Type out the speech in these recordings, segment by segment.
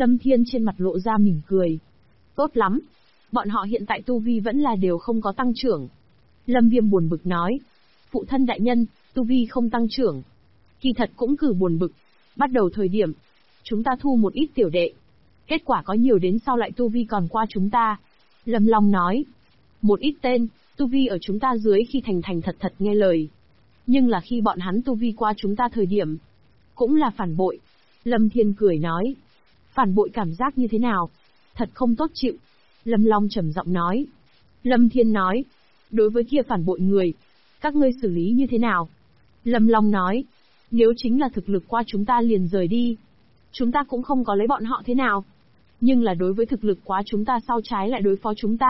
Lâm Thiên trên mặt lộ ra mỉm cười. Tốt lắm. Bọn họ hiện tại tu vi vẫn là đều không có tăng trưởng. Lâm Viêm buồn bực nói. Phụ thân đại nhân, tu vi không tăng trưởng. Kỳ thật cũng cử buồn bực. Bắt đầu thời điểm, chúng ta thu một ít tiểu đệ. Kết quả có nhiều đến sau lại tu vi còn qua chúng ta. Lâm Long nói. Một ít tên, tu vi ở chúng ta dưới khi thành thật nghe lời. Nhưng là khi bọn hắn tu vi qua chúng ta thời điểm, cũng là phản bội. Lâm Thiên cười nói. Phản bội cảm giác như thế nào? Thật không tốt chịu. Lâm Long trầm giọng nói. Lâm Thiên nói. Đối với kia phản bội người, các ngươi xử lý như thế nào? Lâm Long nói. Nếu chính là thực lực qua chúng ta liền rời đi, chúng ta cũng không có lấy bọn họ thế nào. Nhưng là đối với thực lực quá chúng ta sau trái lại đối phó chúng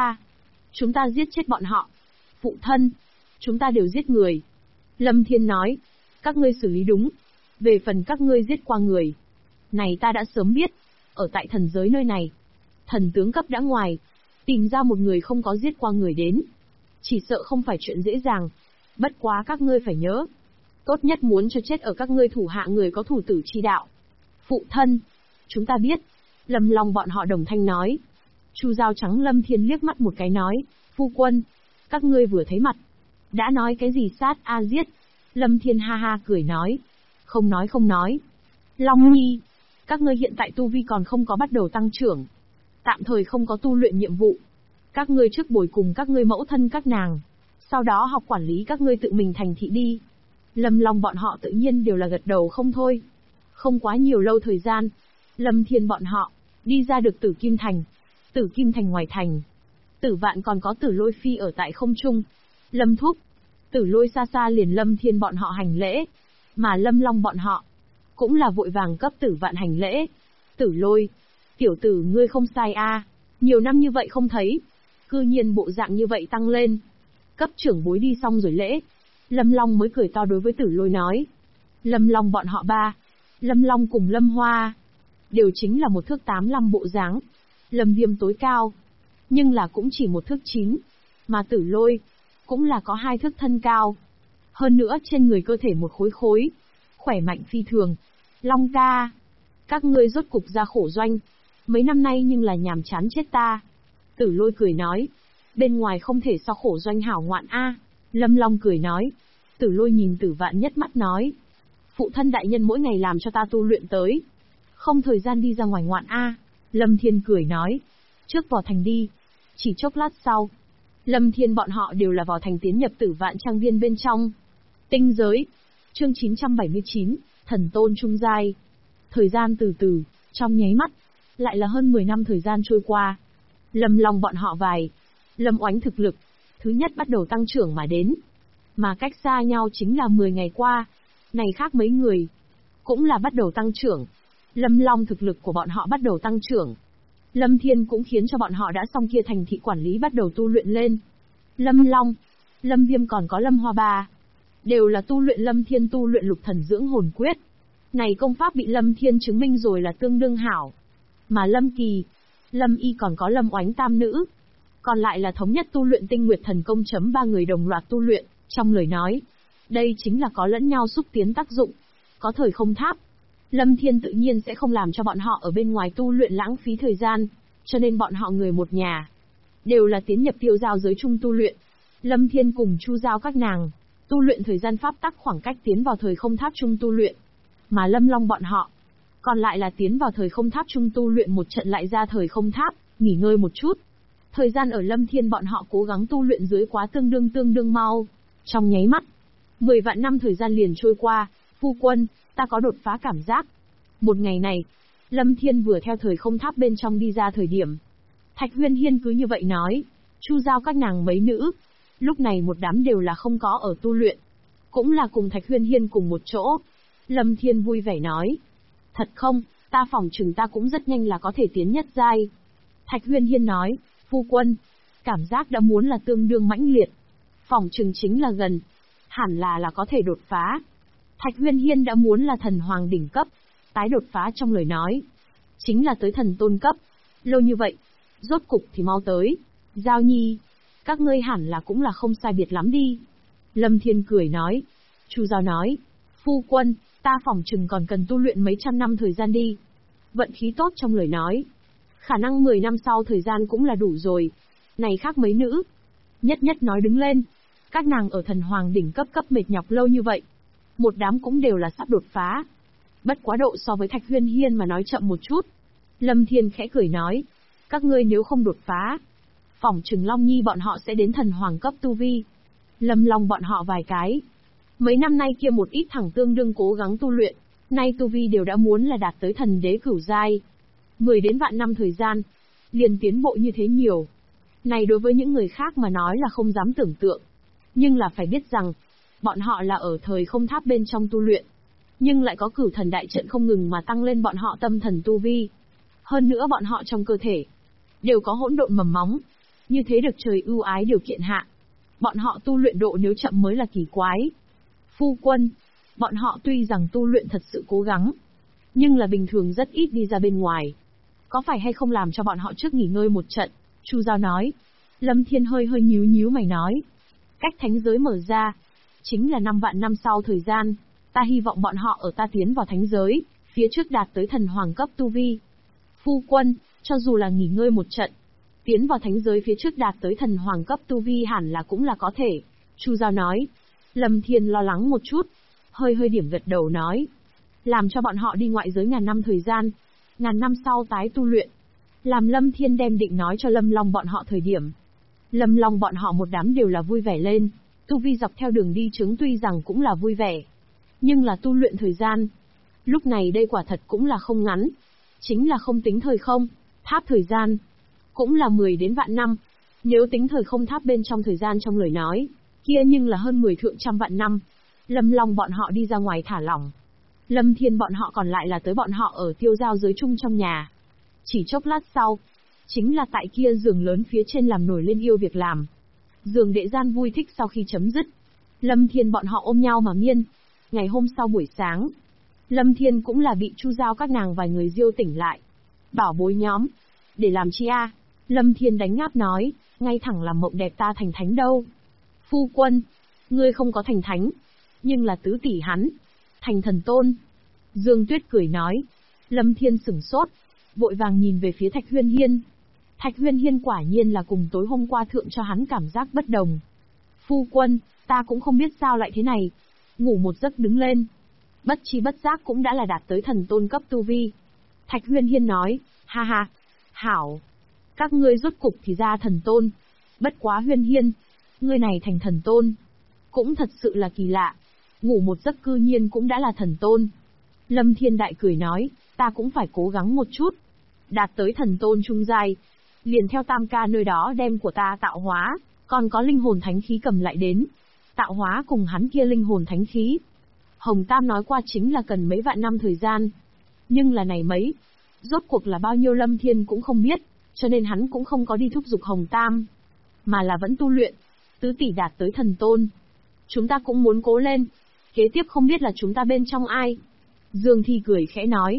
ta giết chết bọn họ. Phụ thân, chúng ta đều giết người. Lâm Thiên nói. Các ngươi xử lý đúng. Về phần các ngươi giết qua người, này ta đã sớm biết. Ở tại thần giới nơi này, thần tướng cấp đã ngoài, tìm ra một người không có giết qua người đến, chỉ sợ không phải chuyện dễ dàng. Bất quá các ngươi phải nhớ, tốt nhất muốn cho chết ở các ngươi thủ hạ người có thủ tử chi đạo. Phụ thân, chúng ta biết. Lâm Long bọn họ đồng thanh nói. Chu Dao trắng Lâm Thiên liếc mắt một cái nói. Phu quân, các ngươi vừa thấy mặt, đã nói cái gì sát a giết. Lâm Thiên ha ha cười nói. Không nói. Long Nhi, các ngươi hiện tại tu vi còn không có bắt đầu tăng trưởng, tạm thời không có tu luyện nhiệm vụ. Các ngươi trước bồi cùng các ngươi mẫu thân các nàng, sau đó học quản lý các ngươi tự mình thành thị đi. Lâm Long bọn họ tự nhiên đều là gật đầu không thôi. Không quá nhiều lâu thời gian, Lâm Thiên bọn họ đi ra được Tử Kim Thành. Tử Kim Thành ngoài thành, Tử Vạn còn có Tử Lôi Phi ở tại không trung. Lâm thúc, Tử Lôi xa xa liền Lâm Thiên bọn họ hành lễ, mà Lâm Long bọn họ cũng là vội vàng cấp Tử Vạn hành lễ. Tử Lôi, tiểu tử ngươi không sai a, nhiều năm như vậy không thấy, cư nhiên bộ dạng như vậy tăng lên. Cấp trưởng bối đi xong rồi lễ, Lâm Long mới cười to đối với Tử Lôi nói. Lâm Long bọn họ ba, Lâm Long cùng Lâm Hoa, đều chính là 1m85 bộ dáng. Lâm Viêm tối cao, nhưng là cũng chỉ 1m9, mà Tử Lôi cũng là có 2 thước thân cao. Hơn nữa trên người cơ thể một khối, khỏe mạnh phi thường. Long ca, các ngươi rốt cục ra khổ doanh, mấy năm nay nhưng là nhàm chán chết ta. Tử Lôi cười nói. Bên ngoài không thể so khổ doanh hảo ngoạn a. Lâm Long cười nói. Tử Lôi nhìn Tử Vạn nhất mắt nói. Phụ thân đại nhân mỗi ngày làm cho ta tu luyện tới, không thời gian đi ra ngoài ngoạn a. Lâm Thiên cười nói. Trước vào thành đi. Chỉ chốc lát sau, Lâm Thiên bọn họ đều là vào thành tiến nhập Tử Vạn trang viên bên trong. Tinh giới. Chương 979, Thần Tôn Trung Giai. Thời gian từ từ, trong nháy mắt, lại là hơn 10 năm thời gian trôi qua. Lâm Long bọn họ Lâm Oánh thực lực, thứ nhất bắt đầu tăng trưởng mà đến. Mà cách xa nhau chính là 10 ngày qua, này khác mấy người, cũng là bắt đầu tăng trưởng. Lâm Long thực lực của bọn họ bắt đầu tăng trưởng. Lâm Thiên cũng khiến cho bọn họ đã xong kia thành thị quản lý bắt đầu tu luyện lên. Lâm Long, Lâm Viêm còn có Lâm Hoa ba, đều là tu luyện Lâm Thiên tu luyện Lục Thần Dưỡng Hồn Quyết. Này công pháp bị Lâm Thiên chứng minh rồi là tương đương hảo. Mà Lâm Kỳ, Lâm Y còn có Lâm Oánh tam nữ, còn lại là thống nhất tu luyện Tinh Nguyệt Thần Công chấm 3 người đồng loạt tu luyện, trong lời nói, đây chính là có lẫn nhau xúc tiến tác dụng. Có thời không tháp, Lâm Thiên tự nhiên sẽ không làm cho bọn họ ở bên ngoài tu luyện lãng phí thời gian, cho nên bọn họ người một nhà đều là tiến nhập Tiêu Giao giới chung tu luyện. Lâm Thiên cùng Chu Giao các nàng tu luyện thời gian pháp tắc khoảng cách tiến vào thời không tháp chung tu luyện, mà Lâm Long bọn họ còn lại là tiến vào thời không tháp chung tu luyện một trận lại ra thời không tháp, nghỉ ngơi một chút. Thời gian ở Lâm Thiên bọn họ cố gắng tu luyện dưới quá tương đương mau. Trong nháy mắt, 10 vạn năm thời gian liền trôi qua. Phu quân, ta có đột phá cảm giác. Một ngày này, Lâm Thiên vừa theo thời không tháp bên trong đi ra thời điểm, Thạch Huyên Hiên cứ như vậy nói. Chu Giao các nàng mấy nữ, lúc này một đám đều là không có ở tu luyện, cũng là cùng Thạch Huyên Hiên cùng một chỗ. Lâm Thiên vui vẻ nói. Thật không, ta phỏng chừng ta cũng rất nhanh là có thể tiến nhất giai. Thạch Huyên Hiên nói. Phu quân, cảm giác đã muốn là tương đương mãnh liệt. Phỏng chừng chính là gần, hẳn là có thể đột phá. Thạch Huyên Hiên đã muốn là thần hoàng đỉnh cấp, tái đột phá trong lời nói, chính là tới thần tôn cấp. Lâu như vậy, rốt cục thì mau tới. Giao Nhi, các ngươi hẳn là cũng là không sai biệt lắm đi. Lâm Thiên cười nói. Chu Giao nói. Phu quân, ta phỏng chừng còn cần tu luyện mấy trăm năm thời gian đi. vận khí tốt trong lời nói. Khả năng 10 năm sau thời gian cũng là đủ rồi. Này khác mấy nữ. Nhất nhất nói đứng lên. Các nàng ở thần hoàng đỉnh cấp mệt nhọc lâu như vậy. Một đám cũng đều là sắp đột phá. Bất quá độ so với Thạch Huyên Hiên mà nói chậm một chút. Lâm Thiên khẽ cười nói. Các ngươi nếu không đột phá, phỏng chừng Long Nhi bọn họ sẽ đến thần hoàng cấp tu vi. Lâm Long bọn họ vài cái. Mấy năm nay kia một ít thẳng tương đương cố gắng tu luyện, nay tu vi đều đã muốn là đạt tới thần đế cửu giai. 10 đến vạn năm thời gian, liền tiến bộ như thế nhiều. Này đối với những người khác mà nói là không dám tưởng tượng. Nhưng là phải biết rằng, bọn họ là ở thời không tháp bên trong tu luyện. Nhưng lại có cửu thần đại trận không ngừng mà tăng lên bọn họ tâm thần tu vi. Hơn nữa bọn họ trong cơ thể, đều có hỗn độn mầm móng. Như thế được trời ưu ái điều kiện hạ. Bọn họ tu luyện độ nếu chậm mới là kỳ quái. Phu quân, bọn họ tuy rằng tu luyện thật sự cố gắng, nhưng là bình thường rất ít đi ra bên ngoài. Có phải hay không làm cho bọn họ trước nghỉ ngơi một trận? Chu Giao nói. Lâm Thiên hơi nhíu mày nói. Cách thánh giới mở ra, chính là 5 vạn năm sau thời gian. Ta hy vọng bọn họ ở ta tiến vào thánh giới, phía trước đạt tới thần hoàng cấp tu vi. Phu quân, cho dù là nghỉ ngơi một trận, tiến vào thánh giới phía trước đạt tới thần hoàng cấp tu vi hẳn là cũng là có thể. Chu Giao nói. Lâm Thiên lo lắng một chút, hơi điểm gật đầu nói. Làm cho bọn họ đi ngoại giới ngàn năm thời gian, ngàn năm sau tái tu luyện. Làm Lâm Thiên đem định nói cho Lâm Long bọn họ thời điểm. Lâm Long bọn họ một đám đều là vui vẻ lên, tu vi dọc theo đường đi chứng tuy rằng cũng là vui vẻ. Nhưng là tu luyện thời gian. Lúc này đây quả thật cũng là không ngắn. Chính là không tính thời không, tháp thời gian. Cũng là 10 đến vạn năm. Nếu tính thời không tháp bên trong thời gian trong lời nói, kia nhưng là hơn 10 thượng trăm vạn năm. Lâm Long bọn họ đi ra ngoài thả lỏng. Lâm Thiên bọn họ còn lại là tới bọn họ ở tiêu giao giới chung trong nhà. Chỉ chốc lát sau, chính là tại kia giường lớn phía trên làm nổi lên yêu việc làm. Giường đệ gian vui thích sau khi chấm dứt. Lâm Thiên bọn họ ôm nhau mà miên. Ngày hôm sau buổi sáng, Lâm Thiên cũng là bị Chu Giao các nàng vài người diêu tỉnh lại. Bảo bối nhóm, để làm chi a? Lâm Thiên đánh ngáp nói, ngay thẳng làm mộng đẹp ta thành thánh đâu. Phu quân, ngươi không có thành thánh, nhưng là tứ tỷ hắn, thành thần tôn. Dương Tuyết cười nói. Lâm Thiên sửng sốt, vội vàng nhìn về phía Thạch Huyên Hiên. Thạch Huyên Hiên quả nhiên là cùng tối hôm qua thượng cho hắn cảm giác bất đồng. Phu quân, ta cũng không biết sao lại thế này. Ngủ một giấc đứng lên, bất chi bất giác cũng đã là đạt tới thần tôn cấp tu vi. Thạch Huyên Hiên nói, ha ha, hảo. Các ngươi rốt cục thì ra thần tôn. Bất quá Huyên Hiên, ngươi này thành thần tôn, cũng thật sự là kỳ lạ. Ngủ một giấc cư nhiên cũng đã là thần tôn. Lâm Thiên Đại cười nói, ta cũng phải cố gắng một chút. Đạt tới thần tôn trung giai, liền theo Tam ca nơi đó đem của ta tạo hóa, còn có linh hồn thánh khí cầm lại đến. Tạo hóa cùng hắn kia linh hồn thánh khí. Hồng Tam nói qua chính là cần mấy vạn năm thời gian. Nhưng là này mấy, rốt cuộc là bao nhiêu Lâm Thiên cũng không biết, cho nên hắn cũng không có đi thúc giục Hồng Tam, mà là vẫn tu luyện. Tứ tỷ đạt tới thần tôn, chúng ta cũng muốn cố lên. Kế tiếp không biết là chúng ta bên trong ai. Dương Thi cười khẽ nói.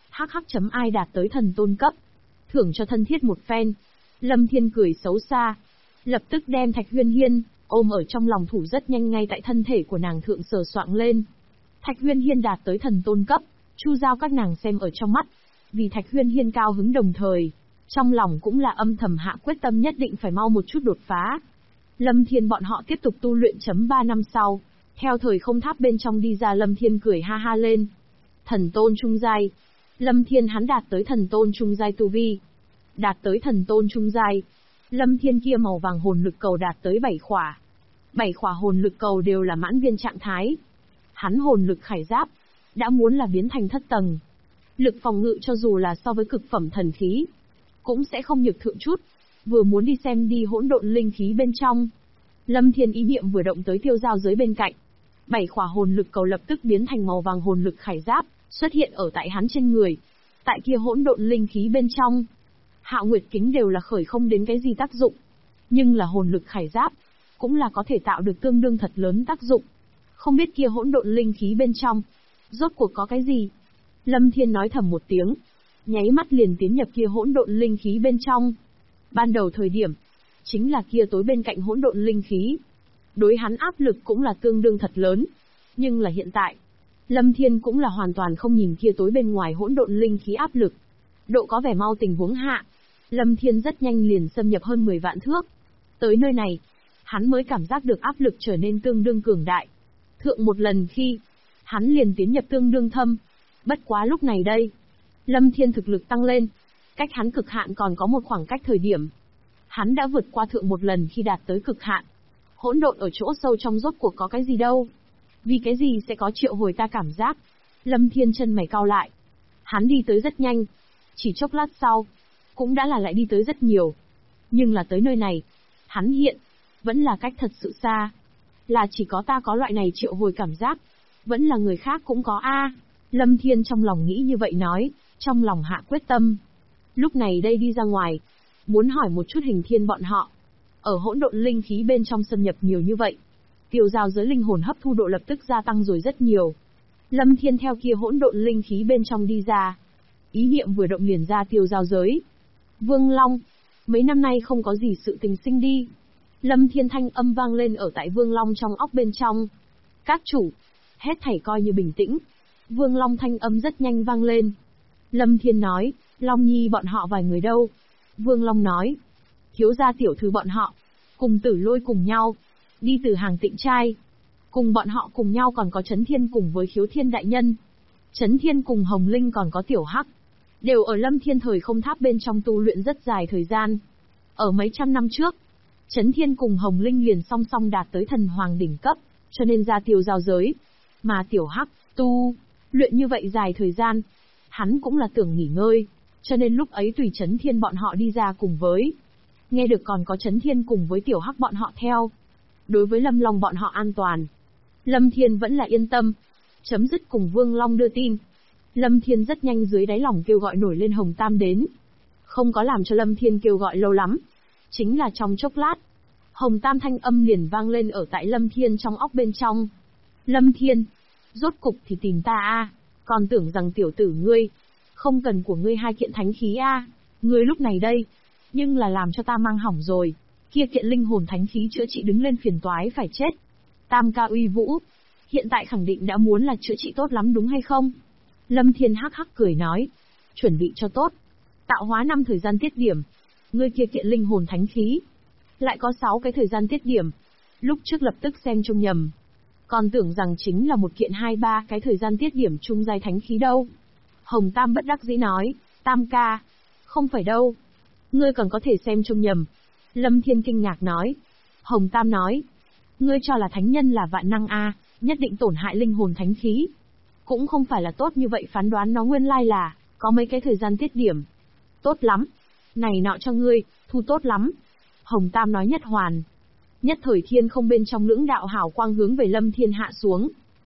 Ai đạt tới thần tôn cấp, thưởng cho thân thiết một phen. Lâm Thiên cười xấu xa, lập tức đem Thạch Huyên Hiên ôm ở trong lòng thủ rất nhanh ngay tại thân thể của nàng thượng sờ soạng lên. Thạch Huyên Hiên đạt tới thần tôn cấp, Chu Giao các nàng xem ở trong mắt. Vì Thạch Huyên Hiên cao hứng đồng thời, trong lòng cũng là âm thầm hạ quyết tâm nhất định phải mau một chút đột phá. Lâm Thiên bọn họ tiếp tục tu luyện. 3 năm sau, theo thời không tháp bên trong đi ra, Lâm Thiên cười ha ha lên. Thần tôn trung giai. Lâm Thiên hắn đạt tới thần tôn trung giai tu vi. Đạt tới thần tôn trung giai, Lâm Thiên kia màu vàng hồn lực cầu đạt tới 7 khỏa. 7 khỏa hồn lực cầu đều là mãn viên trạng thái. Hắn hồn lực khải giáp đã muốn là biến thành thất tầng. Lực phòng ngự cho dù là so với cực phẩm thần khí, cũng sẽ không nhược thượng chút. Vừa muốn đi xem đi hỗn độn linh khí bên trong, Lâm Thiên ý niệm vừa động tới tiêu giao giới bên cạnh. 7 khỏa hồn lực cầu lập tức biến thành màu vàng hồn lực khải giáp, xuất hiện ở tại hắn trên người. Tại kia hỗn độn linh khí bên trong, Hạo Nguyệt kính đều là khởi không đến cái gì tác dụng. Nhưng là hồn lực khải giáp, cũng là có thể tạo được tương đương thật lớn tác dụng. Không biết kia hỗn độn linh khí bên trong, rốt cuộc có cái gì? Lâm Thiên nói thầm một tiếng, nháy mắt liền tiến nhập kia hỗn độn linh khí bên trong. Ban đầu thời điểm, chính là kia tối bên cạnh hỗn độn linh khí. Đối hắn áp lực cũng là tương đương thật lớn. Nhưng là hiện tại, Lâm Thiên cũng là hoàn toàn không nhìn kia tối bên ngoài hỗn độn linh khí áp lực. Độ có vẻ mau tình huống hạ, Lâm Thiên rất nhanh liền xâm nhập hơn 10 vạn thước. Tới nơi này, hắn mới cảm giác được áp lực trở nên tương đương cường đại. Thượng một lần khi, hắn liền tiến nhập tương đương thâm. Bất quá lúc này đây, Lâm Thiên thực lực tăng lên, cách hắn cực hạn còn có một khoảng cách thời điểm. Hắn đã vượt qua thượng một lần khi đạt tới cực hạn. Hỗn độn ở chỗ sâu trong rốt cuộc có cái gì đâu? Vì cái gì sẽ có triệu hồi ta cảm giác? Lâm Thiên chân mày cau lại. Hắn đi tới rất nhanh. Chỉ chốc lát sau, cũng đã là lại đi tới rất nhiều. Nhưng là tới nơi này, hắn hiện, vẫn là cách thật sự xa. Là chỉ có ta có loại này triệu hồi cảm giác. Vẫn là người khác cũng có a. Lâm Thiên trong lòng nghĩ như vậy nói, trong lòng hạ quyết tâm. Lúc này đây đi ra ngoài, muốn hỏi một chút Hình Thiên bọn họ. Ở hỗn độn linh khí bên trong xâm nhập nhiều như vậy, tiêu giao giới linh hồn hấp thu độ lập tức gia tăng rồi rất nhiều. Lâm Thiên theo kia hỗn độn linh khí bên trong đi ra. Ý niệm vừa động liền ra tiêu giao giới. Vương Long, mấy năm nay không có gì sự tình sinh đi. Lâm Thiên thanh âm vang lên ở tại Vương Long trong óc bên trong. Các chủ, hết thảy coi như bình tĩnh. Vương Long thanh âm rất nhanh vang lên. Lâm Thiên nói, Long Nhi bọn họ vài người đâu? Vương Long nói, thiếu gia tiểu thư bọn họ, cùng Tử Lôi cùng nhau, đi từ hàng Tịnh trai. Cùng bọn họ cùng nhau còn có Chấn Thiên cùng với Khiếu Thiên đại nhân. Chấn Thiên cùng Hồng Linh còn có Tiểu Hắc. Đều ở Lâm Thiên thời không tháp bên trong tu luyện rất dài thời gian. Ở mấy trăm năm trước, Chấn Thiên cùng Hồng Linh liền song song đạt tới thần hoàng đỉnh cấp, cho nên ra tiêu giao giới. Mà Tiểu Hắc, tu luyện như vậy dài thời gian, hắn cũng là tưởng nghỉ ngơi, cho nên lúc ấy tùy Chấn Thiên bọn họ đi ra cùng với. Nghe được còn có Chấn Thiên cùng với Tiểu Hắc bọn họ theo. Đối với Lâm Long bọn họ an toàn, Lâm Thiên vẫn là yên tâm. Chấm dứt cùng Vương Long đưa tin, Lâm Thiên rất nhanh dưới đáy lòng kêu gọi nổi lên Hồng Tam đến. Không có làm cho Lâm Thiên kêu gọi lâu lắm, chính là trong chốc lát, Hồng Tam thanh âm liền vang lên ở tại Lâm Thiên trong óc bên trong. Lâm Thiên, rốt cục thì tìm ta a, còn tưởng rằng tiểu tử ngươi, không cần của ngươi hai kiện thánh khí a, ngươi lúc này đây, nhưng là làm cho ta mang hỏng rồi, kia kiện linh hồn thánh khí chữa trị đứng lên phiền toái phải chết. Tam ca uy vũ, hiện tại khẳng định đã muốn là chữa trị tốt lắm đúng hay không? Lâm Thiên hắc hắc cười nói, chuẩn bị cho tốt. Tạo hóa 5 thời gian tiết điểm, ngươi kia kiện linh hồn thánh khí, lại có 6 cái thời gian tiết điểm. Lúc trước lập tức xem trông nhầm, còn tưởng rằng chính là một kiện 2-3 cái thời gian tiết điểm trung giai thánh khí đâu. Hồng Tam bất đắc dĩ nói, Tam ca, không phải đâu, ngươi còn có thể xem trông nhầm. Lâm Thiên kinh ngạc nói. Hồng Tam nói, ngươi cho là thánh nhân là vạn năng a, nhất định tổn hại linh hồn thánh khí. Cũng không phải là tốt như vậy phán đoán nó nguyên lai là, có mấy cái thời gian tiết điểm. Tốt lắm, này nọ cho ngươi, thu tốt lắm. Hồng Tam nói nhất hoàn. Nhất thời thiên không bên trong lưỡng đạo hào quang hướng về Lâm Thiên hạ xuống.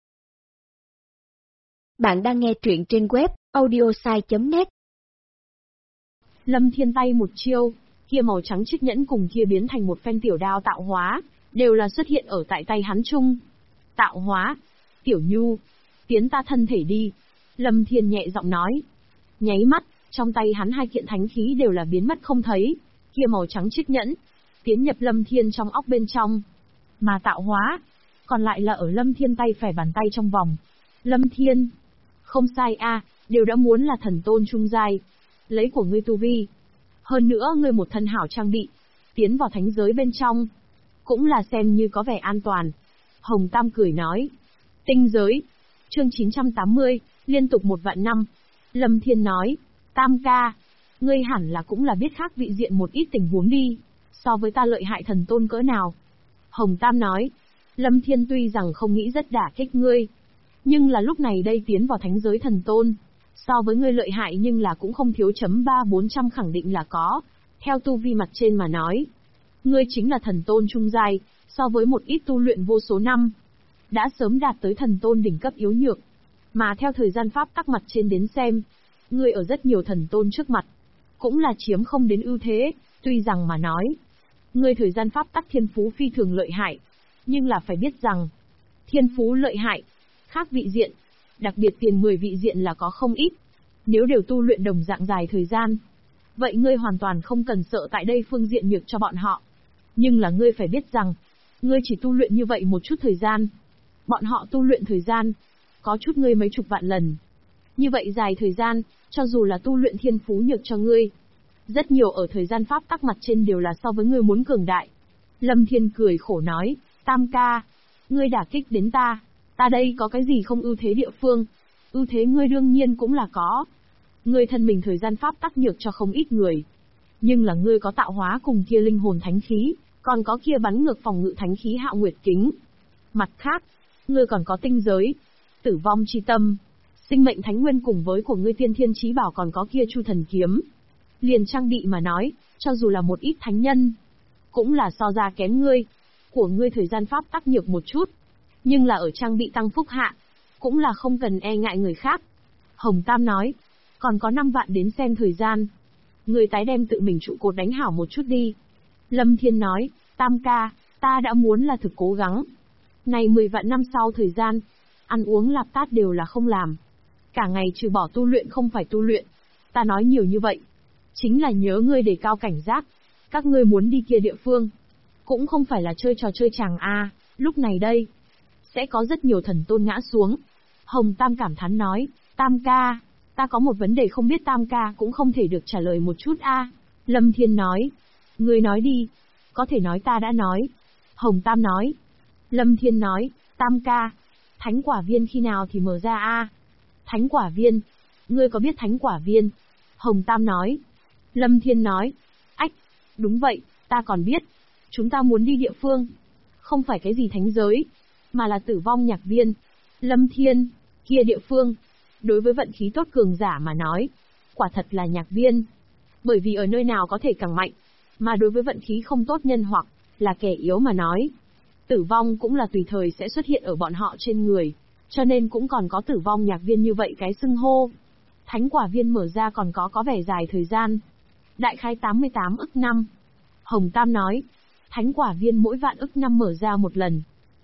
Bạn đang nghe truyện trên web audiosai.net. Lâm Thiên tay một chiêu, kia màu trắng chiếc nhẫn cùng kia biến thành một phen tiểu đao tạo hóa, đều là xuất hiện ở tại tay hắn chung. Tạo hóa, Tiểu Nhu, tiến ta thân thể đi. Lâm Thiên nhẹ giọng nói. Nháy mắt, trong tay hắn hai kiện thánh khí đều là biến mất không thấy, kia màu trắng chiếc nhẫn tiến nhập Lâm Thiên trong óc bên trong. Mà tạo hóa, còn lại là ở Lâm Thiên tay phải bàn tay trong vòng. Lâm Thiên, không sai a, đều đã muốn là thần tôn trung giai, lấy của ngươi tu vi. Hơn nữa ngươi một thân hảo trang bị, tiến vào thánh giới bên trong, cũng là xem như có vẻ an toàn. Hồng Tam cười nói. Tinh giới, chương 980, liên tục 1 vạn năm. Lâm Thiên nói, Tam ca, ngươi hẳn là cũng là biết khác vị diện một ít tình huống đi, so với ta lợi hại thần tôn cỡ nào. Hồng Tam nói, Lâm Thiên tuy rằng không nghĩ rất đả kích ngươi, nhưng là lúc này đây tiến vào thánh giới thần tôn, so với ngươi lợi hại nhưng là cũng không thiếu chấm 300-400 khẳng định là có. Theo tu vi mặt trên mà nói, ngươi chính là thần tôn trung giai, so với một ít tu luyện vô số năm, đã sớm đạt tới thần tôn đỉnh cấp yếu nhược. Mà theo thời gian pháp tắc mặt trên đến xem, ngươi ở rất nhiều thần tôn trước mặt, cũng là chiếm không đến ưu thế, tuy rằng mà nói, ngươi thời gian pháp tắc thiên phú phi thường lợi hại, nhưng là phải biết rằng, thiên phú lợi hại, khác vị diện, đặc biệt tiền 10 vị diện là có không ít. Nếu đều tu luyện đồng dạng dài thời gian, vậy ngươi hoàn toàn không cần sợ tại đây phương diện nhược cho bọn họ. Nhưng là ngươi phải biết rằng, ngươi chỉ tu luyện như vậy một chút thời gian, bọn họ tu luyện thời gian, có chút ngươi mấy chục vạn lần. Như vậy dài thời gian, cho dù là tu luyện thiên phú nhược cho ngươi, rất nhiều ở thời gian pháp tắc mặt trên đều là so với ngươi muốn cường đại. Lâm Thiên cười khổ nói, Tam ca, ngươi đả kích đến ta đây có cái gì không ưu thế địa phương? Ưu thế ngươi đương nhiên cũng là có. Ngươi thân mình thời gian pháp tắc nhược cho không ít người. Nhưng là ngươi có tạo hóa cùng kia linh hồn thánh khí, còn có kia bắn ngược phòng ngự thánh khí Hạo Nguyệt Kính. Mặt khác, ngươi còn có tinh giới, tử vong chi tâm, sinh mệnh thánh nguyên cùng với của ngươi tiên thiên chí bảo còn có kia Chu Thần kiếm. Liền trang bị mà nói, cho dù là một ít thánh nhân, cũng là so ra kém ngươi. Của ngươi thời gian pháp tắc nhược một chút, nhưng là ở trang bị tăng phúc hạ, cũng là không cần e ngại người khác. Hồng Tam nói, còn có 5 vạn đến xem thời gian. Ngươi tái đem tự mình trụ cột đánh hảo một chút đi. Lâm Thiên nói, Tam ca, ta đã muốn là thực cố gắng. Này 10 vạn năm sau thời gian, ăn uống lạp tát đều là không làm. Cả ngày trừ bỏ tu luyện không phải tu luyện. Ta nói nhiều như vậy, chính là nhớ ngươi đề cao cảnh giác. Các ngươi muốn đi kia địa phương, cũng không phải là chơi trò chơi chàng a. Lúc này đây, sẽ có rất nhiều thần tôn ngã xuống. Hồng Tam cảm thán nói, Tam ca, ta có một vấn đề không biết Tam ca cũng không thể được trả lời một chút a. Lâm Thiên nói, ngươi nói đi, có thể nói ta đã nói. Hồng Tam nói. Lâm Thiên nói, Tam ca, thánh quả viên khi nào thì mở ra a? Thánh quả viên, ngươi có biết thánh quả viên? Hồng Tam nói. Lâm Thiên nói, ách, đúng vậy, ta còn biết. Chúng ta muốn đi địa phương, không phải cái gì thánh giới, mà là tử vong nhạc viên. Lâm Thiên, kia địa phương, đối với vận khí tốt cường giả mà nói, quả thật là nhạc viên. Bởi vì ở nơi nào có thể càng mạnh, mà đối với vận khí không tốt nhân hoặc là kẻ yếu mà nói, tử vong cũng là tùy thời sẽ xuất hiện ở bọn họ trên người, cho nên cũng còn có tử vong nhạc viên như vậy cái xưng hô. Thánh quả viên mở ra còn có vẻ dài thời gian, đại khái 88 ức năm. Hồng Tam nói, thánh quả viên mỗi vạn ức năm mở ra một lần.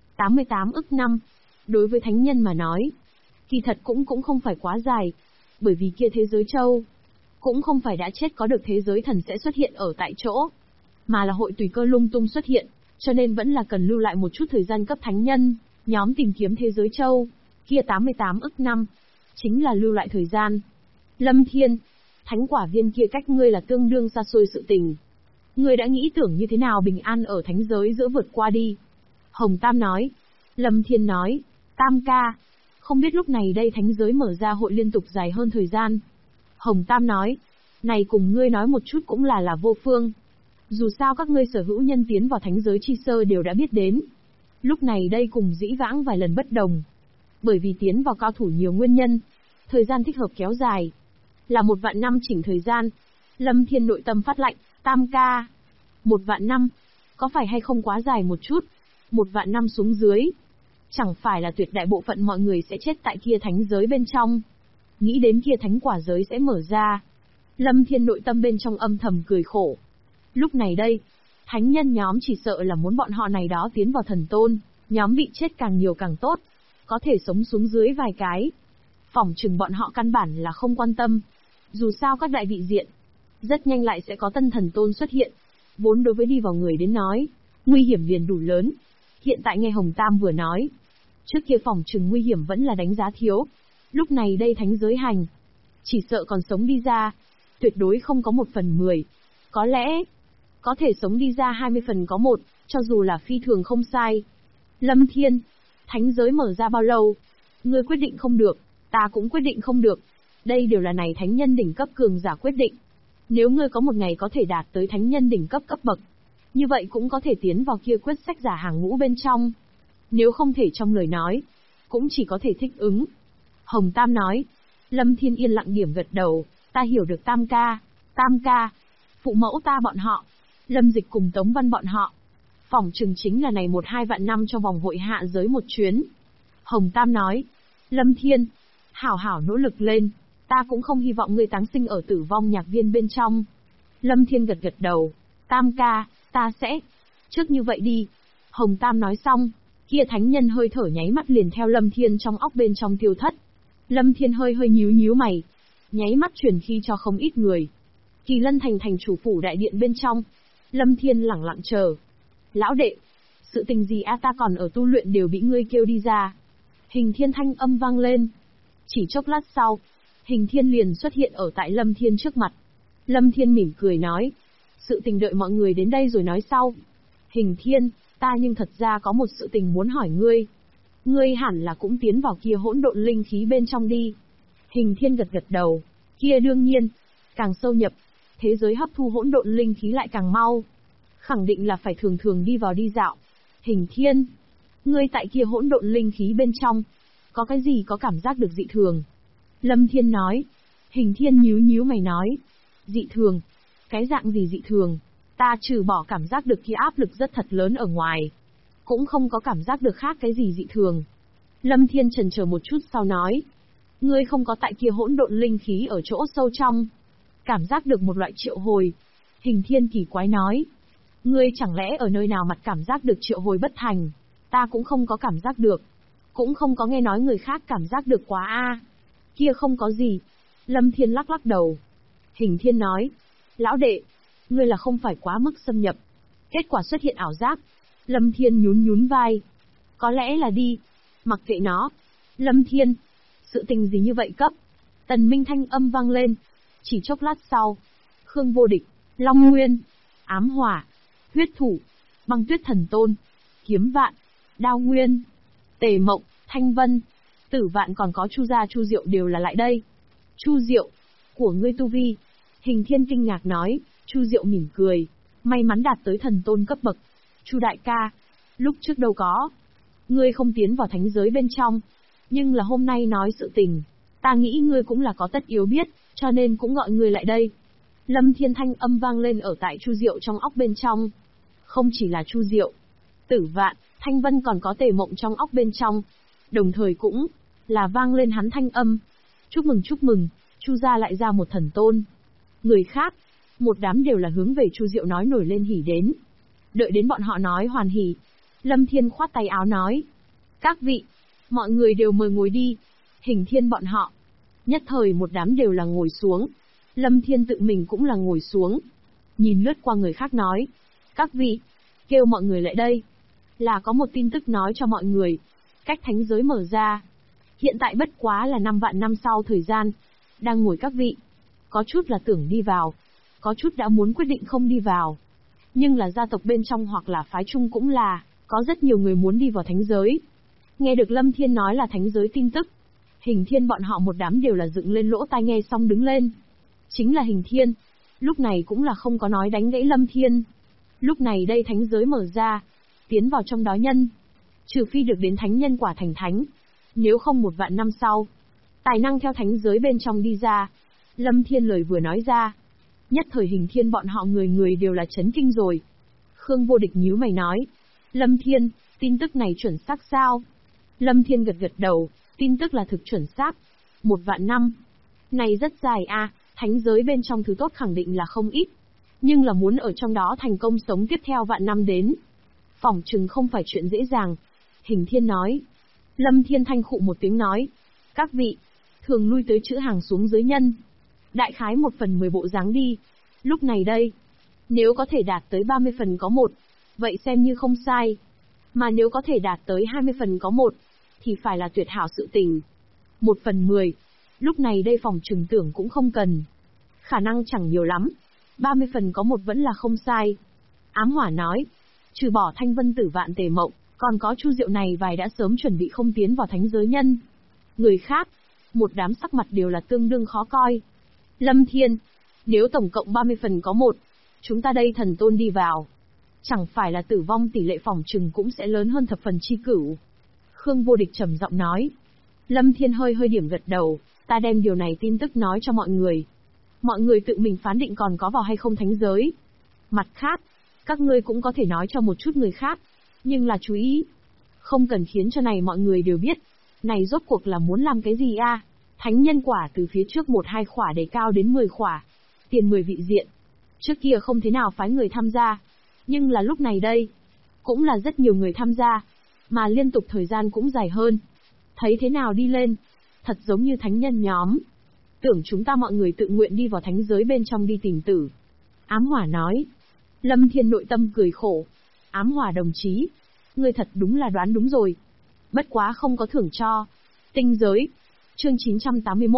88 ức năm, đối với thánh nhân mà nói, kỳ thật cũng không phải quá dài, bởi vì kia thế giới châu, cũng không phải đã chết có được thế giới thần sẽ xuất hiện ở tại chỗ, mà là hội tùy cơ lung tung xuất hiện, cho nên vẫn là cần lưu lại một chút thời gian cấp thánh nhân, nhóm tìm kiếm thế giới châu, kia 88 ức năm, chính là lưu lại thời gian. Lâm Thiên, thánh quả viên kia cách ngươi là tương đương xa xôi sự tình. Ngươi đã nghĩ tưởng như thế nào bình an ở thánh giới giữa vượt qua đi. Hồng Tam nói. Lâm Thiên nói, Tam ca, không biết lúc này đây thánh giới mở ra hội liên tục dài hơn thời gian. Hồng Tam nói, này cùng ngươi nói một chút cũng là vô phương. Dù sao các ngươi sở hữu nhân tiến vào thánh giới chi sơ đều đã biết đến. Lúc này đây cùng dĩ vãng vài lần bất đồng. Bởi vì tiến vào cao thủ nhiều nguyên nhân, thời gian thích hợp kéo dài, là 1 vạn năm chỉnh thời gian. Lâm Thiên nội tâm phát lạnh, Tam ca, 1 vạn năm, có phải hay không quá dài một chút? 1 vạn năm xuống dưới, chẳng phải là tuyệt đại bộ phận mọi người sẽ chết tại kia thánh giới bên trong. Nghĩ đến kia thánh quả giới sẽ mở ra, Lâm Thiên nội tâm bên trong âm thầm cười khổ. Lúc này đây, thánh nhân nhóm chỉ sợ là muốn bọn họ này đó tiến vào thần tôn, nhóm bị chết càng nhiều càng tốt, có thể sống xuống dưới vài cái. Phỏng chừng bọn họ căn bản là không quan tâm. Dù sao các đại vị diện, rất nhanh lại sẽ có tân thần tôn xuất hiện. Vốn đối với đi vào người đến nói, nguy hiểm liền đủ lớn. Hiện tại nghe Hồng Tam vừa nói, trước kia phỏng chừng nguy hiểm vẫn là đánh giá thiếu. Lúc này đây thánh giới hành, chỉ sợ còn sống đi ra, tuyệt đối không có 1/10. Có lẽ, có thể sống đi ra 20 phần có 1, cho dù là phi thường không sai. Lâm Thiên, thánh giới mở ra bao lâu? Ngươi quyết định không được, ta cũng quyết định không được. Đây đều là này thánh nhân đỉnh cấp cường giả quyết định. Nếu ngươi có một ngày có thể đạt tới thánh nhân đỉnh cấp cấp bậc, như vậy cũng có thể tiến vào kia quyết sách giả hàng ngũ bên trong. Nếu không thể trong lời nói, cũng chỉ có thể thích ứng. Hồng Tam nói. Lâm Thiên yên lặng điểm gật đầu, ta hiểu được Tam ca. Tam ca, phụ mẫu ta bọn họ, Lâm Dịch cùng Tống Văn bọn họ, phỏng chừng chính là này 1-2 vạn năm trong vòng hội hạ giới một chuyến. Hồng Tam nói. Lâm Thiên, hảo hảo nỗ lực lên, ta cũng không hy vọng ngươi táng sinh ở tử vong nhạc viên bên trong. Lâm Thiên gật gật đầu. Tam ca, ta sẽ. Trước như vậy đi. Hồng Tam nói xong, kia thánh nhân hơi thở nháy mắt liền theo Lâm Thiên trong óc bên trong tiêu thất. Lâm Thiên hơi nhíu mày, nháy mắt truyền khí cho không ít người. Kỳ Lân thành thành chủ phủ đại điện bên trong, Lâm Thiên lẳng lặng chờ. Lão đệ, sự tình gì ta còn ở tu luyện đều bị ngươi kêu đi ra. Hình Thiên thanh âm vang lên. Chỉ chốc lát sau, Hình Thiên liền xuất hiện ở tại Lâm Thiên trước mặt. Lâm Thiên mỉm cười nói, sự tình đợi mọi người đến đây rồi nói sau. Hình Thiên, ta nhưng thật ra có một sự tình muốn hỏi ngươi. Ngươi hẳn là cũng tiến vào kia hỗn độn linh khí bên trong đi. Hình Thiên gật gật đầu, kia đương nhiên, càng sâu nhập, thế giới hấp thu hỗn độn linh khí lại càng mau. Khẳng định là phải thường thường đi vào đi dạo. Hình Thiên, ngươi tại kia hỗn độn linh khí bên trong, có cái gì có cảm giác được dị thường? Lâm Thiên nói. Hình Thiên nhíu nhíu mày nói, dị thường? Cái dạng gì dị thường? Ta trừ bỏ cảm giác được kia áp lực rất thật lớn ở ngoài, cũng không có cảm giác được khác cái gì dị thường. Lâm Thiên chần chờ một chút sau nói, ngươi không có tại kia hỗn độn linh khí ở chỗ sâu trong, cảm giác được một loại triệu hồi. Hình Thiên kỳ quái nói, ngươi chẳng lẽ ở nơi nào mặt cảm giác được triệu hồi bất thành? Ta cũng không có cảm giác được, cũng không có nghe nói người khác cảm giác được quá a. Kia không có gì. Lâm Thiên lắc lắc đầu. Hình Thiên nói, lão đệ, ngươi là không phải quá mức xâm nhập. Kết quả xuất hiện ảo giác. Lâm Thiên nhún nhún vai. Có lẽ là đi. Mặc kệ nó. Lâm Thiên, sự tình gì như vậy cấp? Tần Minh thanh âm vang lên. Chỉ chốc lát sau, Khương Vô Địch, Long Nguyên, Ám Hỏa, Huyết Thủ, Băng Tuyết Thần Tôn, Kiếm Vạn, Đao Nguyên, Tề Mộng, Thanh Vân, Tử Vạn còn có Chu Gia Chu Diệu đều là lại đây. Chu Diệu, của ngươi tu vi? Hình Thiên kinh ngạc nói. Chu Diệu mỉm cười, may mắn đạt tới thần tôn cấp bậc. Chu đại ca, lúc trước đâu có. Ngươi không tiến vào thánh giới bên trong, nhưng là hôm nay nói sự tình, ta nghĩ ngươi cũng là có tất yếu biết, cho nên cũng gọi ngươi lại đây. Lâm Thiên thanh âm vang lên ở tại Chu Diệu trong óc bên trong. Không chỉ là Chu Diệu, Tử Vạn, Thanh Vân còn có Tề Mộng trong óc bên trong, đồng thời cũng là vang lên hắn thanh âm. Chúc mừng, Chu gia lại ra một thần tôn. Người khác, một đám đều là hướng về Chu Diệu nói nổi lên hỉ đến. Đợi đến bọn họ nói hoàn hỉ, Lâm Thiên khoát tay áo nói, các vị, mọi người đều mời ngồi đi. Hình Thiên bọn họ, nhất thời một đám đều là ngồi xuống. Lâm Thiên tự mình cũng là ngồi xuống, nhìn lướt qua người khác nói, các vị, kêu mọi người lại đây, là có một tin tức nói cho mọi người. Cách thánh giới mở ra, hiện tại bất quá là 5 vạn năm sau thời gian. Đang ngồi các vị, có chút là tưởng đi vào, có chút đã muốn quyết định không đi vào. Nhưng là gia tộc bên trong hoặc là phái chung cũng là, có rất nhiều người muốn đi vào thánh giới. Nghe được Lâm Thiên nói là thánh giới tin tức, Hình Thiên bọn họ một đám đều là dựng lên lỗ tai nghe xong đứng lên. Chính là Hình Thiên, lúc này cũng là không có nói đánh gãy Lâm Thiên. Lúc này đây thánh giới mở ra, tiến vào trong đó nhân, trừ phi được đến thánh nhân quả thành thánh, nếu không 1 vạn năm sau, tài năng theo thánh giới bên trong đi ra. Lâm Thiên lời vừa nói ra, nhất thời Hình Thiên bọn họ người người đều là chấn kinh rồi. Khương Vô Địch nhíu mày nói, Lâm Thiên, tin tức này chuẩn xác sao? Lâm Thiên gật gật đầu, tin tức là thực chuẩn xác. 1 vạn năm, này rất dài a, thánh giới bên trong thứ tốt khẳng định là không ít, nhưng là muốn ở trong đó thành công sống tiếp theo vạn năm đến, phỏng chừng không phải chuyện dễ dàng. Hình Thiên nói. Lâm Thiên thanh khụ một tiếng nói, các vị, thường lui tới chữ hàng xuống dưới nhân, đại khái 1/10 bộ dáng đi. Lúc này đây, nếu có thể đạt tới 30 phần có 1, vậy xem như không sai. Mà nếu có thể đạt tới 20 phần có 1, thì phải là tuyệt hảo sự tình. 1/10, lúc này đây phòng trừng tưởng cũng không cần. Khả năng chẳng nhiều lắm, 30 phần có 1 vẫn là không sai. Ám Hỏa nói, trừ bỏ Thanh Vân, Tử Vạn, Tề Mộng, còn có Chu Diệu này vài đã sớm chuẩn bị không tiến vào thánh giới nhân. Người khác, một đám sắc mặt đều là tương đương khó coi. Lâm Thiên, nếu tổng cộng 30 phần có 1, chúng ta đây thần tôn đi vào, chẳng phải là tử vong tỷ lệ phòng trừng cũng sẽ lớn hơn thập phần chi cửu. Khương Vô Địch trầm giọng nói. Lâm Thiên hơi điểm gật đầu, ta đem điều này tin tức nói cho mọi người. Mọi người tự mình phán định còn có vào hay không thánh giới. Mặt khác, các ngươi cũng có thể nói cho một chút người khác, nhưng là chú ý, không cần khiến cho này mọi người đều biết, này rốt cuộc là muốn làm cái gì a? Thánh nhân quả từ phía trước 1-2 khỏa để cao đến 10 khỏa, tiền 10 vị diện. Trước kia không thế nào phái người tham gia, nhưng là lúc này đây, cũng là rất nhiều người tham gia, mà liên tục thời gian cũng dài hơn. Thấy thế nào đi lên, thật giống như thánh nhân nhóm. Tưởng chúng ta mọi người tự nguyện đi vào thánh giới bên trong đi tìm tử. Ám Hỏa nói. Lâm Thiên nội tâm cười khổ. Ám Hỏa đồng chí, ngươi thật đúng là đoán đúng rồi. Bất quá không có thưởng cho. Tinh giới. Chương 981,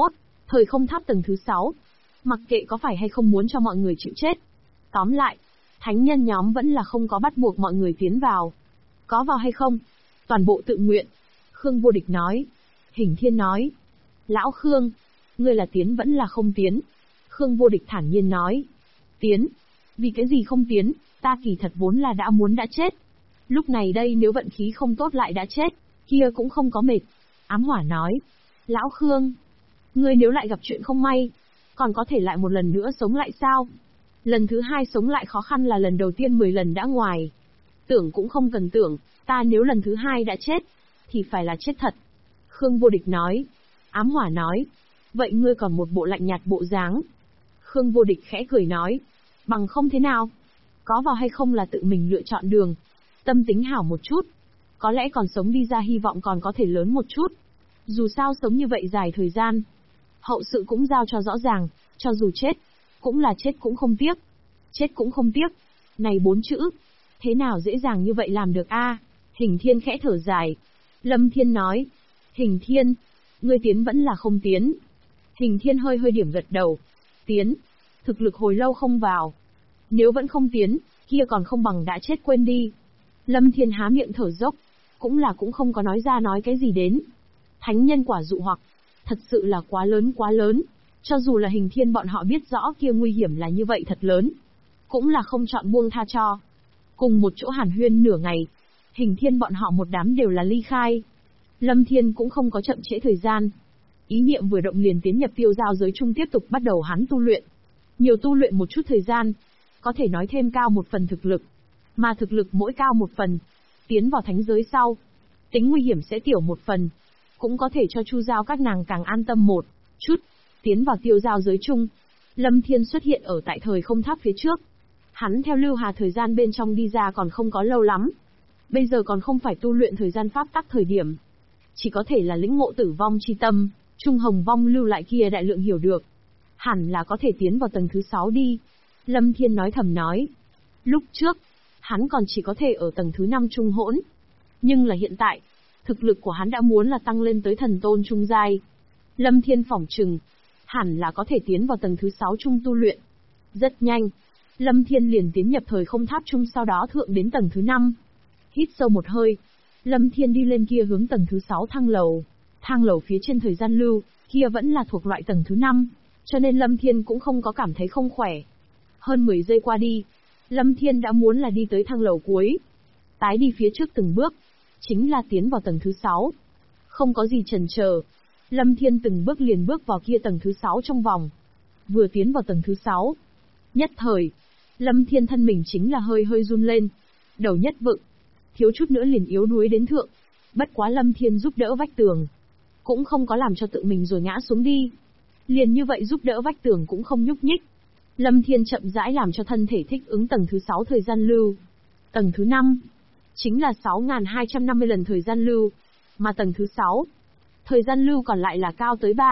Thời không tháp tầng thứ 6. Mặc kệ có phải hay không muốn cho mọi người chịu chết. Tóm lại, thánh nhân nhóm vẫn là không có bắt buộc mọi người tiến vào. Có vào hay không? Toàn bộ tự nguyện. Khương Vô Địch nói. Hình Thiên nói. Lão Khương, ngươi là tiến vẫn là không tiến? Khương Vô Địch thản nhiên nói. Tiến. Vì cái gì không tiến, ta kỳ thật vốn là đã muốn đã chết. Lúc này đây nếu vận khí không tốt lại đã chết, kia cũng không có mệt. Ám Hỏa nói. Lão Khương, ngươi nếu lại gặp chuyện không may, còn có thể lại một lần nữa sống lại sao? Lần thứ 2 sống lại khó khăn là lần đầu tiên 10 lần đã ngoài. Tưởng cũng không cần tưởng, ta nếu lần thứ 2 đã chết, thì phải là chết thật. Khương Vô Địch nói. Ám Hỏa nói. Vậy ngươi còn một bộ lạnh nhạt bộ dáng. Khương Vô Địch khẽ cười nói. Bằng không thế nào? Có vào hay không là tự mình lựa chọn đường. Tâm tính hảo một chút. Có lẽ còn sống đi ra hy vọng còn có thể lớn một chút. Dù sao sống như vậy dài thời gian. Hậu sự cũng giao cho rõ ràng, cho dù chết, cũng là chết cũng không tiếc. Chết cũng không tiếc. Này 4 chữ. Thế nào dễ dàng như vậy làm được a? Hình Thiên khẽ thở dài. Lâm Thiên nói. Hình Thiên, ngươi tiến vẫn là không tiến? Hình Thiên hơi hơi điểm gật đầu. Tiến. Thực lực hồi lâu không vào. Nếu vẫn không tiến, kia còn không bằng đã chết quên đi. Lâm Thiên há miệng thở dốc. Cũng không có nói ra nói cái gì đến. Thánh nhân quả dụ hoặc. Thật sự là quá lớn quá lớn. Cho dù là Hình Thiên bọn họ biết rõ kia nguy hiểm là như vậy thật lớn. Cũng là không chọn buông tha cho. Cùng một chỗ hàn huyên nửa ngày. Hình Thiên bọn họ một đám đều là ly khai. Lâm Thiên cũng không có chậm trễ thời gian. Ý niệm vừa động liền tiến nhập tiêu giao giới chung tiếp tục bắt đầu hắn tu luyện. Nhiều tu luyện một chút thời gian. Có thể nói thêm cao một phần thực lực. Mà thực lực mỗi cao một phần. Tiến vào thánh giới sau. Tính nguy hiểm sẽ tiểu một phần. Cũng có thể cho Chu Giao các nàng càng an tâm một chút. Tiến vào tiêu giao giới chung. Lâm Thiên xuất hiện ở tại thời không tháp phía trước. Hắn theo Lưu Hà thời gian bên trong đi ra còn không có lâu lắm. Bây giờ còn không phải tu luyện thời gian pháp tắc thời điểm. Chỉ có thể là lĩnh ngộ tử vong chi tâm, Trung Hồng Vong lưu lại kia đại lượng hiểu được. Hẳn là có thể tiến vào tầng thứ 6 đi. Lâm Thiên nói thầm nói. Lúc trước, hắn còn chỉ có thể ở tầng thứ 5 trung hỗn. Nhưng là hiện tại, thực lực của hắn đã muốn là tăng lên tới thần tôn trung giai. Lâm Thiên phỏng chừng, hẳn là có thể tiến vào tầng thứ 6 trung tu luyện. Rất nhanh, Lâm Thiên liền tiến nhập thời không tháp trung sau đó thượng đến tầng thứ 5. Hít sâu một hơi, Lâm Thiên đi lên kia hướng tầng thứ 6 thang lầu. Thang lầu phía trên thời gian lưu, kia vẫn là thuộc loại tầng thứ 5, cho nên Lâm Thiên cũng không có cảm thấy không khỏe. Hơn 10 giây qua đi, Lâm Thiên đã muốn là đi tới thang lầu cuối. Tái đi phía trước từng bước, chính là tiến vào tầng thứ 6. Không có gì chần chờ, Lâm Thiên từng bước liền bước vào kia tầng thứ 6 trong vòng. Vừa tiến vào tầng thứ 6, nhất thời, Lâm Thiên thân mình chính là hơi hơi run lên, đầu nhất vựng, thiếu chút nữa liền yếu đuối đến thượng. Bất quá Lâm Thiên giúp đỡ vách tường, cũng không có làm cho tự mình rồi ngã xuống đi. Liền như vậy giúp đỡ vách tường cũng không nhúc nhích. Lâm Thiên chậm rãi làm cho thân thể thích ứng tầng thứ 6 thời gian lưu. Tầng thứ 5, chính là 6.250 lần thời gian lưu. Mà tầng thứ 6, thời gian lưu còn lại là cao tới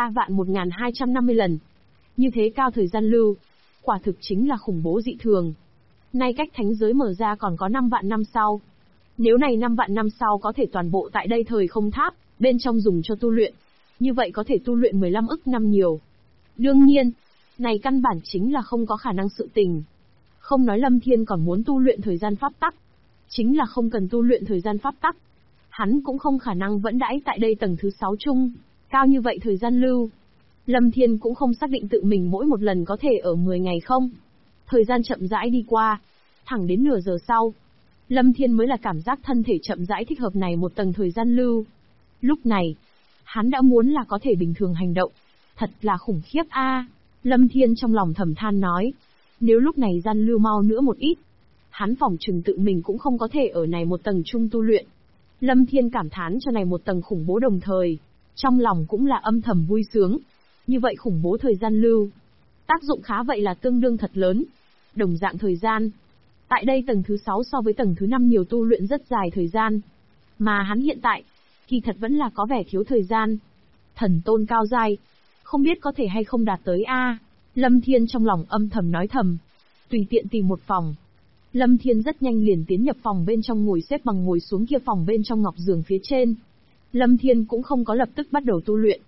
3.1.250 lần. Như thế cao thời gian lưu, quả thực chính là khủng bố dị thường. Nay cách thánh giới mở ra còn có 5 vạn năm sau. Nếu này 5 vạn năm sau có thể toàn bộ tại đây thời không tháp, bên trong dùng cho tu luyện, như vậy có thể tu luyện 15 ức năm nhiều. Đương nhiên, này căn bản chính là không có khả năng sự tình. Không nói Lâm Thiên còn muốn tu luyện thời gian pháp tắc, chính là không cần tu luyện thời gian pháp tắc, hắn cũng không khả năng vẫn đãi tại đây tầng thứ 6 chung, cao như vậy thời gian lưu. Lâm Thiên cũng không xác định tự mình mỗi một lần có thể ở 10 ngày không. Thời gian chậm rãi đi qua, thẳng đến nửa giờ sau, Lâm Thiên mới là cảm giác thân thể chậm rãi thích hợp này một tầng thời gian lưu. Lúc này, hắn đã muốn là có thể bình thường hành động. Thật là khủng khiếp a. Lâm Thiên trong lòng thầm than nói. Nếu lúc này gian lưu mau nữa một ít, hắn phỏng chừng tự mình cũng không có thể ở này một tầng chung tu luyện. Lâm Thiên cảm thán cho này một tầng khủng bố đồng thời, trong lòng cũng là âm thầm vui sướng. Như vậy khủng bố thời gian lưu, tác dụng khá vậy là tương đương thật lớn. Đồng dạng thời gian, tại đây tầng thứ 6 so với tầng thứ 5 nhiều tu luyện rất dài thời gian. Mà hắn hiện tại, kỳ thật vẫn là có vẻ thiếu thời gian. Thần tôn cao giai, không biết có thể hay không đạt tới a. Lâm Thiên trong lòng âm thầm nói thầm, tùy tiện tìm một phòng. Lâm Thiên rất nhanh liền tiến nhập phòng bên trong ngồi xếp bằng ngồi xuống kia phòng bên trong ngọc giường phía trên. Lâm Thiên cũng không có lập tức bắt đầu tu luyện,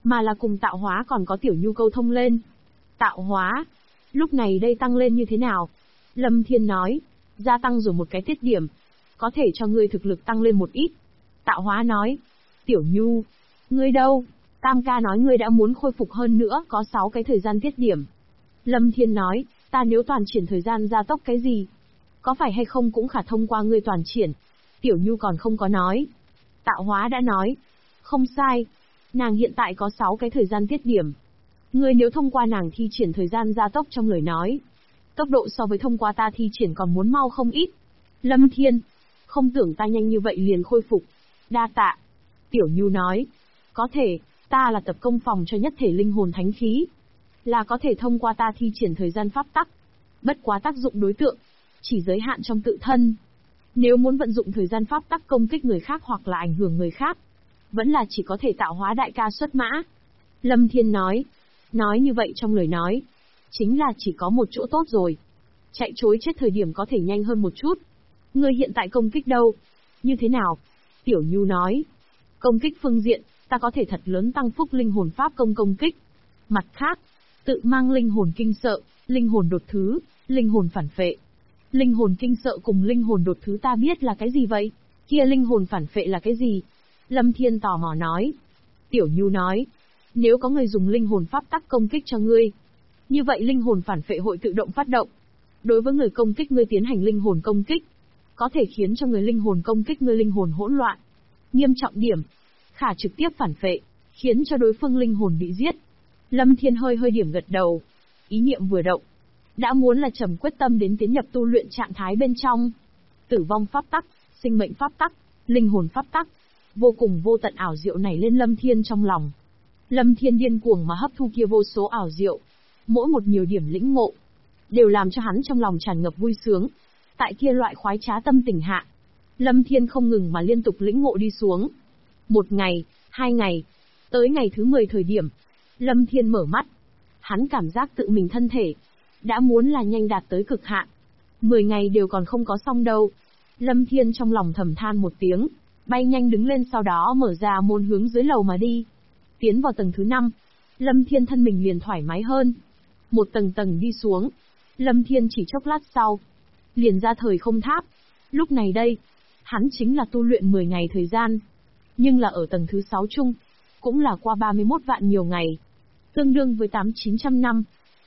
mà là cùng tạo hóa còn có Tiểu Nhu câu thông lên. Tạo hóa? Lúc này đây tăng lên như thế nào? Lâm Thiên nói, gia tăng rồi một cái tiết điểm, có thể cho ngươi thực lực tăng lên một ít. Tạo hóa nói, Tiểu Nhu, ngươi đâu? Tam ca nói ngươi đã muốn khôi phục hơn nữa, có 6 cái thời gian tiết điểm. Lâm Thiên nói, ta nếu toàn triển thời gian gia tốc cái gì? Có phải hay không cũng khả thông qua ngươi toàn triển? Tiểu Nhu còn không có nói. Tạo hóa đã nói, không sai, nàng hiện tại có 6 cái thời gian tiết điểm. Ngươi nếu thông qua nàng thi triển thời gian gia tốc trong lời nói, tốc độ so với thông qua ta thi triển còn muốn mau không ít. Lâm Thiên, không tưởng ta nhanh như vậy liền khôi phục. Đa tạ. Tiểu Nhu nói, có thể, ta là tập công phòng cho nhất thể linh hồn thánh khí, là có thể thông qua ta thi triển thời gian pháp tắc. Bất quá tác dụng đối tượng, chỉ giới hạn trong tự thân. Nếu muốn vận dụng thời gian pháp tắc công kích người khác hoặc là ảnh hưởng người khác, vẫn là chỉ có thể tạo hóa đại ca xuất mã. Lâm Thiên nói như vậy trong lời nói, chính là chỉ có một chỗ tốt rồi. Chạy trối chết thời điểm có thể nhanh hơn một chút. Ngươi hiện tại công kích đâu? Như thế nào? Tiểu Nhu nói, công kích phương diện, ta có thể thật lớn tăng phúc linh hồn pháp công kích. Mặt khác, tự mang linh hồn kinh sợ, linh hồn đột thứ, linh hồn phản phệ. Linh hồn kinh sợ cùng linh hồn đột thứ ta biết là cái gì vậy? Kia linh hồn phản phệ là cái gì? Lâm Thiên tò mò nói. Tiểu Nhu nói, nếu có người dùng linh hồn pháp tắc công kích cho ngươi, như vậy linh hồn phản phệ hội tự động phát động. Đối với người công kích ngươi tiến hành linh hồn công kích, có thể khiến cho người linh hồn công kích ngươi linh hồn hỗn loạn. Nghiêm trọng điểm, khả trực tiếp phản phệ, khiến cho đối phương linh hồn bị giết. Lâm Thiên hơi điểm gật đầu, ý niệm vừa động, đã muốn là trầm quyết tâm đến tiến nhập tu luyện trạng thái bên trong. Tử vong pháp tắc, sinh mệnh pháp tắc, linh hồn pháp tắc, vô cùng vô tận ảo diệu này lên Lâm Thiên trong lòng. Lâm Thiên điên cuồng mà hấp thu kia vô số ảo diệu, mỗi một nhiều điểm lĩnh ngộ, đều làm cho hắn trong lòng tràn ngập vui sướng. Tại kia loại khoái trá tâm tình hạ, Lâm Thiên không ngừng mà liên tục lĩnh ngộ đi xuống. 1 ngày, 2 ngày, tới ngày thứ 10 thời điểm, Lâm Thiên mở mắt. Hắn cảm giác tự mình thân thể đã muốn là nhanh đạt tới cực hạn. 10 ngày đều còn không có xong đâu. Lâm Thiên trong lòng thầm than một tiếng, bay nhanh đứng lên, sau đó mở ra môn hướng dưới lầu mà đi. Tiến vào tầng thứ 5, Lâm Thiên thân mình liền thoải mái hơn. Một tầng tầng đi xuống, Lâm Thiên chỉ chốc lát sau, liền ra thời không tháp. Lúc này đây, hắn chính là tu luyện 10 ngày thời gian. Nhưng là ở tầng thứ 6 chung, cũng là qua 31 vạn nhiều ngày. Tương đương với 8-900 năm.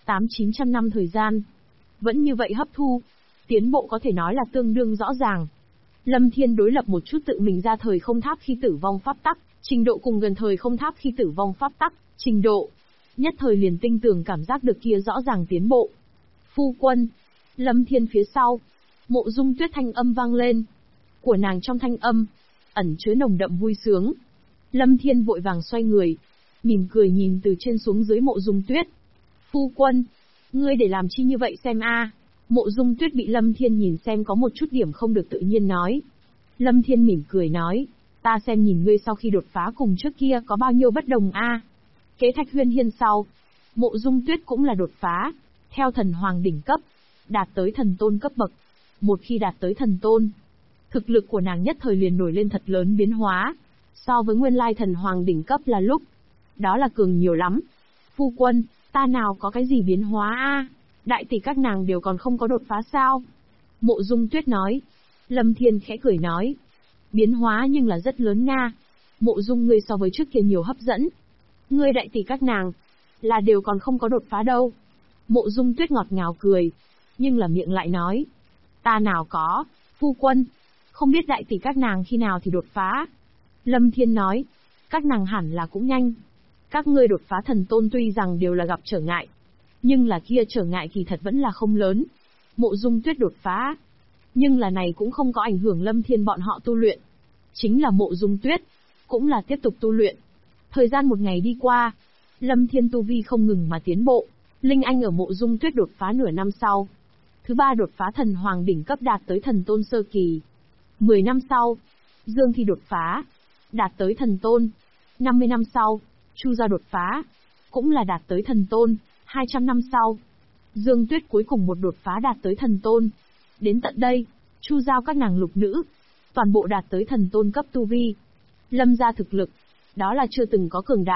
8-900 năm thời gian. Vẫn như vậy hấp thu, tiến bộ có thể nói là tương đương rõ ràng. Lâm Thiên đối lập một chút tự mình ra thời không tháp khi tử vong pháp tắc, trình độ cùng gần thời không tháp khi tử vong pháp tắc, trình độ. Nhất thời liền tinh tường cảm giác được kia rõ ràng tiến bộ. Phu quân. Lâm Thiên phía sau, Mộ Dung Tuyết thanh âm vang lên. Của nàng trong thanh âm, ẩn chứa nồng đậm vui sướng. Lâm Thiên vội vàng xoay người, mỉm cười nhìn từ trên xuống dưới Mộ Dung Tuyết. Phu quân, ngươi để làm chi như vậy xem a? Mộ Dung Tuyết bị Lâm Thiên nhìn xem có một chút điểm không được tự nhiên nói. Lâm Thiên mỉm cười nói, ta xem nhìn ngươi sau khi đột phá cùng trước kia có bao nhiêu bất đồng a? Kế Thạch Huyên Hiên sau, Mộ Dung Tuyết cũng là đột phá, theo thần hoàng đỉnh cấp, đạt tới thần tôn cấp bậc. Một khi đạt tới thần tôn, thực lực của nàng nhất thời liền nổi lên thật lớn biến hóa, so với nguyên lai thần hoàng đỉnh cấp là lúc, đó là cường nhiều lắm. Phu quân, ta nào có cái gì biến hóa a? Đại tỷ các nàng đều còn không có đột phá sao? Mộ Dung Tuyết nói. Lâm Thiên khẽ cười nói, biến hóa nhưng là rất lớn nga. Mộ Dung ngươi so với trước kia nhiều hấp dẫn. Ngươi đại tỷ các nàng là đều còn không có đột phá đâu. Mộ Dung Tuyết ngọt ngào cười, nhưng là miệng lại nói, ta nào có, phu quân, không biết đại tỷ các nàng khi nào thì đột phá. Lâm Thiên nói, các nàng hẳn là cũng nhanh. Các ngươi đột phá thần tôn tuy rằng đều là gặp trở ngại, nhưng là kia trở ngại kỳ thật vẫn là không lớn. Mộ Dung Tuyết đột phá, nhưng là này cũng không có ảnh hưởng Lâm Thiên bọn họ tu luyện. Chính là Mộ Dung Tuyết, cũng là tiếp tục tu luyện. Thời gian một ngày đi qua, Lâm Thiên tu vi không ngừng mà tiến bộ. Linh Anh ở Mộ Dung Tuyết đột phá nửa năm sau. Thứ 3 đột phá thần hoàng đỉnh cấp đạt tới thần tôn sơ kỳ. 10 năm sau, Dương Thi đột phá, đạt tới thần tôn. 50 năm sau, Chu Giao đột phá, cũng là đạt tới thần tôn. 200 năm sau, Dương Tuyết cuối cùng một đột phá đạt tới thần tôn. Đến tận đây, Chu Giao các nàng lục nữ, toàn bộ đạt tới thần tôn cấp tu vi. Lâm gia thực lực, đó là chưa từng có cường đại.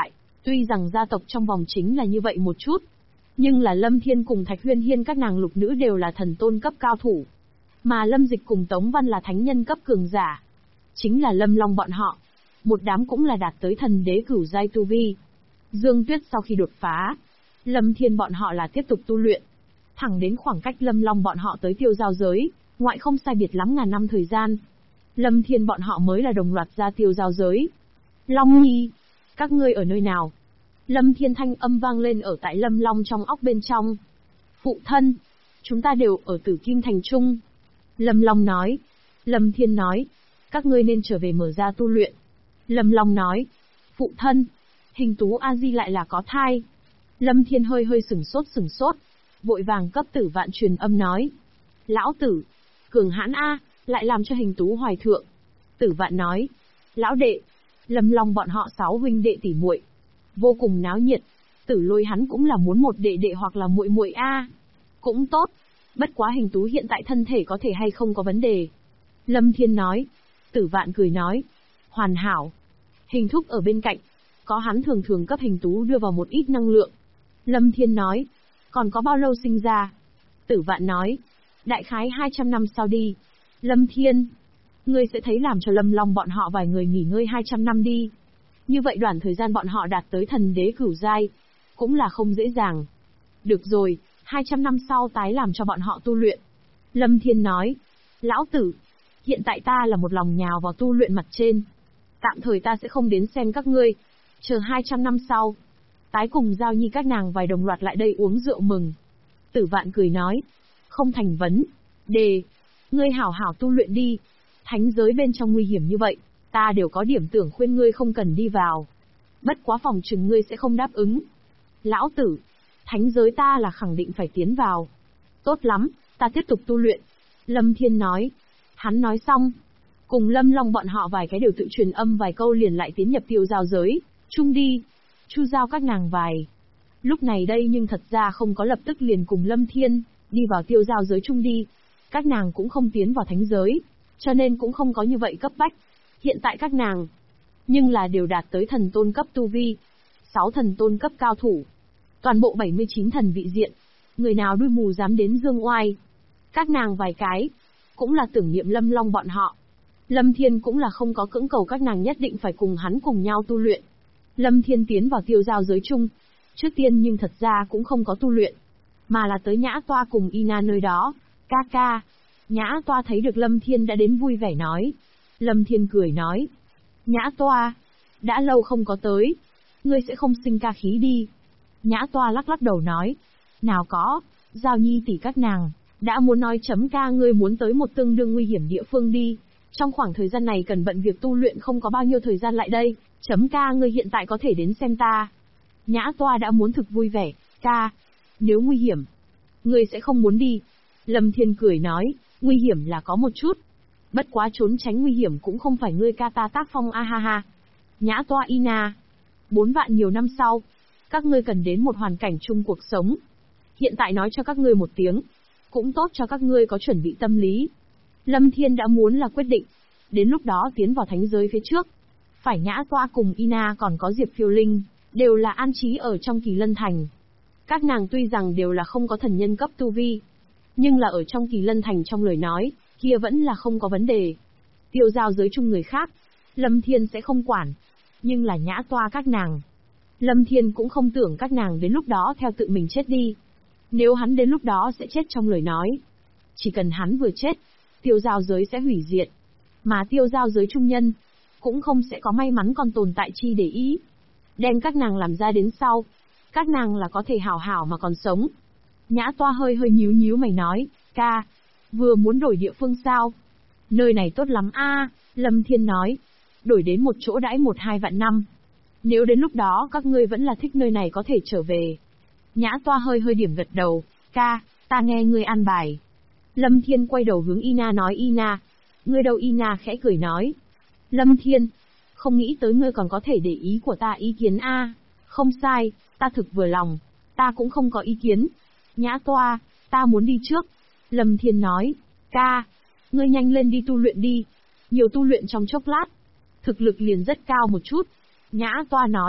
Tuy rằng gia tộc trong vòng chính là như vậy một chút, nhưng là Lâm Thiên cùng Thạch Huyên Hiên các nàng lục nữ đều là thần tôn cấp cao thủ. Mà Lâm Dịch cùng Tống Văn là thánh nhân cấp cường giả. Chính là Lâm Long bọn họ. Một đám cũng là đạt tới thần đế cửu giai tu vi. Dương Tuyết sau khi đột phá, Lâm Thiên bọn họ là tiếp tục tu luyện. Thẳng đến khoảng cách Lâm Long bọn họ tới tiêu giao giới, ngoại không sai biệt lắm ngàn năm thời gian. Lâm Thiên bọn họ mới là đồng loạt ra tiêu giao giới. Long Nhi, các ngươi ở nơi nào? Lâm Thiên thanh âm vang lên ở tại Lâm Long trong óc bên trong. Phụ thân, chúng ta đều ở Tử Kim Thành Trung. Lâm Long nói. Lâm Thiên nói, các ngươi nên trở về mở ra tu luyện. Lâm Long nói, phụ thân, Hình Tú A Di lại là có thai. Lâm Thiên hơi hơi sửng sốt, vội vàng cấp Tử Vạn truyền âm nói. Lão tử, cường hãn A, lại làm cho Hình Tú hoài thượng. Tử Vạn nói, lão đệ, Lâm Long bọn họ 6 huynh đệ tỷ muội, vô cùng náo nhiệt. Tử Lôi hắn cũng là muốn một đệ đệ hoặc là muội muội A. Cũng tốt, bất quá Hình Tú hiện tại thân thể có thể hay không có vấn đề. Lâm Thiên nói. Tử Vạn cười nói, hoàn hảo. Hình thúc ở bên cạnh, có hắn thường thường cấp Hình Tú đưa vào một ít năng lượng. Lâm Thiên nói, còn có bao lâu sinh ra? Tử Vạn nói, đại khái 200 năm sau đi. Lâm Thiên, ngươi sẽ thấy làm cho Lâm Long bọn họ vài người nghỉ ngơi 200 năm đi. Như vậy đoạn thời gian bọn họ đạt tới thần đế cửu giai, cũng là không dễ dàng. Được rồi, 200 năm sau tái làm cho bọn họ tu luyện. Lâm Thiên nói, lão tử, hiện tại ta là một lòng nhào vào tu luyện mặt trên. Tạm thời ta sẽ không đến xem các ngươi. Chờ 200 năm sau, tái cùng Giao Nhi các nàng vài đồng loạt lại đây uống rượu mừng. Tử Vạn cười nói, không thành vấn đề, ngươi hảo hảo tu luyện đi. Thánh giới bên trong nguy hiểm như vậy, ta đều có điểm tưởng khuyên ngươi không cần đi vào. Bất quá phòng chừng ngươi sẽ không đáp ứng. Lão tử, thánh giới ta là khẳng định phải tiến vào. Tốt lắm, ta tiếp tục tu luyện. Lâm Thiên nói. Hắn nói xong, cùng Lâm Long bọn họ vài cái đều tự truyền âm vài câu liền lại tiến nhập tiêu giao giới, chung đi. Chu giao các nàng vài. Lúc này đây nhưng thật ra không có lập tức liền cùng Lâm Thiên đi vào tiêu giao giới chung đi. Các nàng cũng không tiến vào thánh giới, cho nên cũng không có như vậy cấp bách. Hiện tại các nàng, nhưng là đều đạt tới thần tôn cấp tu vi, 6 thần tôn cấp cao thủ. Toàn bộ 79 thần vị diện, người nào đuôi mù dám đến dương oai. Các nàng vài cái, cũng là tưởng niệm Lâm Long bọn họ. Lâm Thiên cũng là không có cưỡng cầu các nàng nhất định phải cùng hắn cùng nhau tu luyện. Lâm Thiên tiến vào tiêu giao giới chung. Trước tiên nhưng thật ra cũng không có tu luyện, mà là tới Nhã Toa cùng Ina nơi đó. Ca ca. Nhã Toa thấy được Lâm Thiên đã đến vui vẻ nói. Lâm Thiên cười nói. Nhã Toa, đã lâu không có tới. Ngươi sẽ không sinh ca khí đi. Nhã Toa lắc lắc đầu nói. Nào có, Giao Nhi tỷ các nàng đã muốn nói chấm ca ngươi muốn tới một tương đương nguy hiểm địa phương đi. Trong khoảng thời gian này cần bận việc tu luyện không có bao nhiêu thời gian lại đây, chấm ca ngươi hiện tại có thể đến xem ta. Nhã Toa đã muốn thực vui vẻ, ca, nếu nguy hiểm, ngươi sẽ không muốn đi. Lâm Thiên cười nói, nguy hiểm là có một chút. Bất quá trốn tránh nguy hiểm cũng không phải ngươi ca ta tác phong a ha ha. Nhã Toa Ina, 4 vạn nhiều năm sau, các ngươi cần đến một hoàn cảnh chung cuộc sống. Hiện tại nói cho các ngươi một tiếng, cũng tốt cho các ngươi có chuẩn bị tâm lý. Lâm Thiên đã muốn là quyết định, đến lúc đó tiến vào thánh giới phía trước. Phải Nhã Toa cùng Ina còn có Diệp Phiêu Linh, đều là an trí ở trong Kỳ Lân Thành. Các nàng tuy rằng đều là không có thần nhân cấp tu vi, nhưng là ở trong Kỳ Lân Thành trong lời nói, kia vẫn là không có vấn đề. Tiêu giao giới chung người khác, Lâm Thiên sẽ không quản. Nhưng là Nhã Toa các nàng, Lâm Thiên cũng không tưởng các nàng đến lúc đó theo tự mình chết đi. Nếu hắn đến lúc đó sẽ chết trong lời nói, chỉ cần hắn vừa chết, tiêu giao giới sẽ hủy diệt. Mà tiêu giao giới trung nhân, cũng không sẽ có may mắn còn tồn tại chi để ý. Đem các nàng làm ra đến sau, các nàng là có thể hảo hảo mà còn sống. Nhã Toa hơi hơi nhíu mày nói, ca, vừa muốn đổi địa phương sao? Nơi này tốt lắm a. Lâm Thiên nói, đổi đến một chỗ đãi 1-2 vạn năm. Nếu đến lúc đó các ngươi vẫn là thích nơi này có thể trở về. Nhã Toa hơi hơi điểm gật đầu, ca, ta nghe ngươi an bài. Lâm Thiên quay đầu hướng Ina nói, Ina, ngươi đâu? Ina khẽ cười nói, Lâm Thiên, không nghĩ tới ngươi còn có thể để ý của ta ý kiến a. Không sai, ta thực vừa lòng, ta cũng không có ý kiến. Nhã Toa, ta muốn đi trước. Lâm Thiên nói, ca, ngươi nhanh lên đi tu luyện đi, nhiều tu luyện trong chốc lát, thực lực liền rất cao một chút. Nhã Toa nói,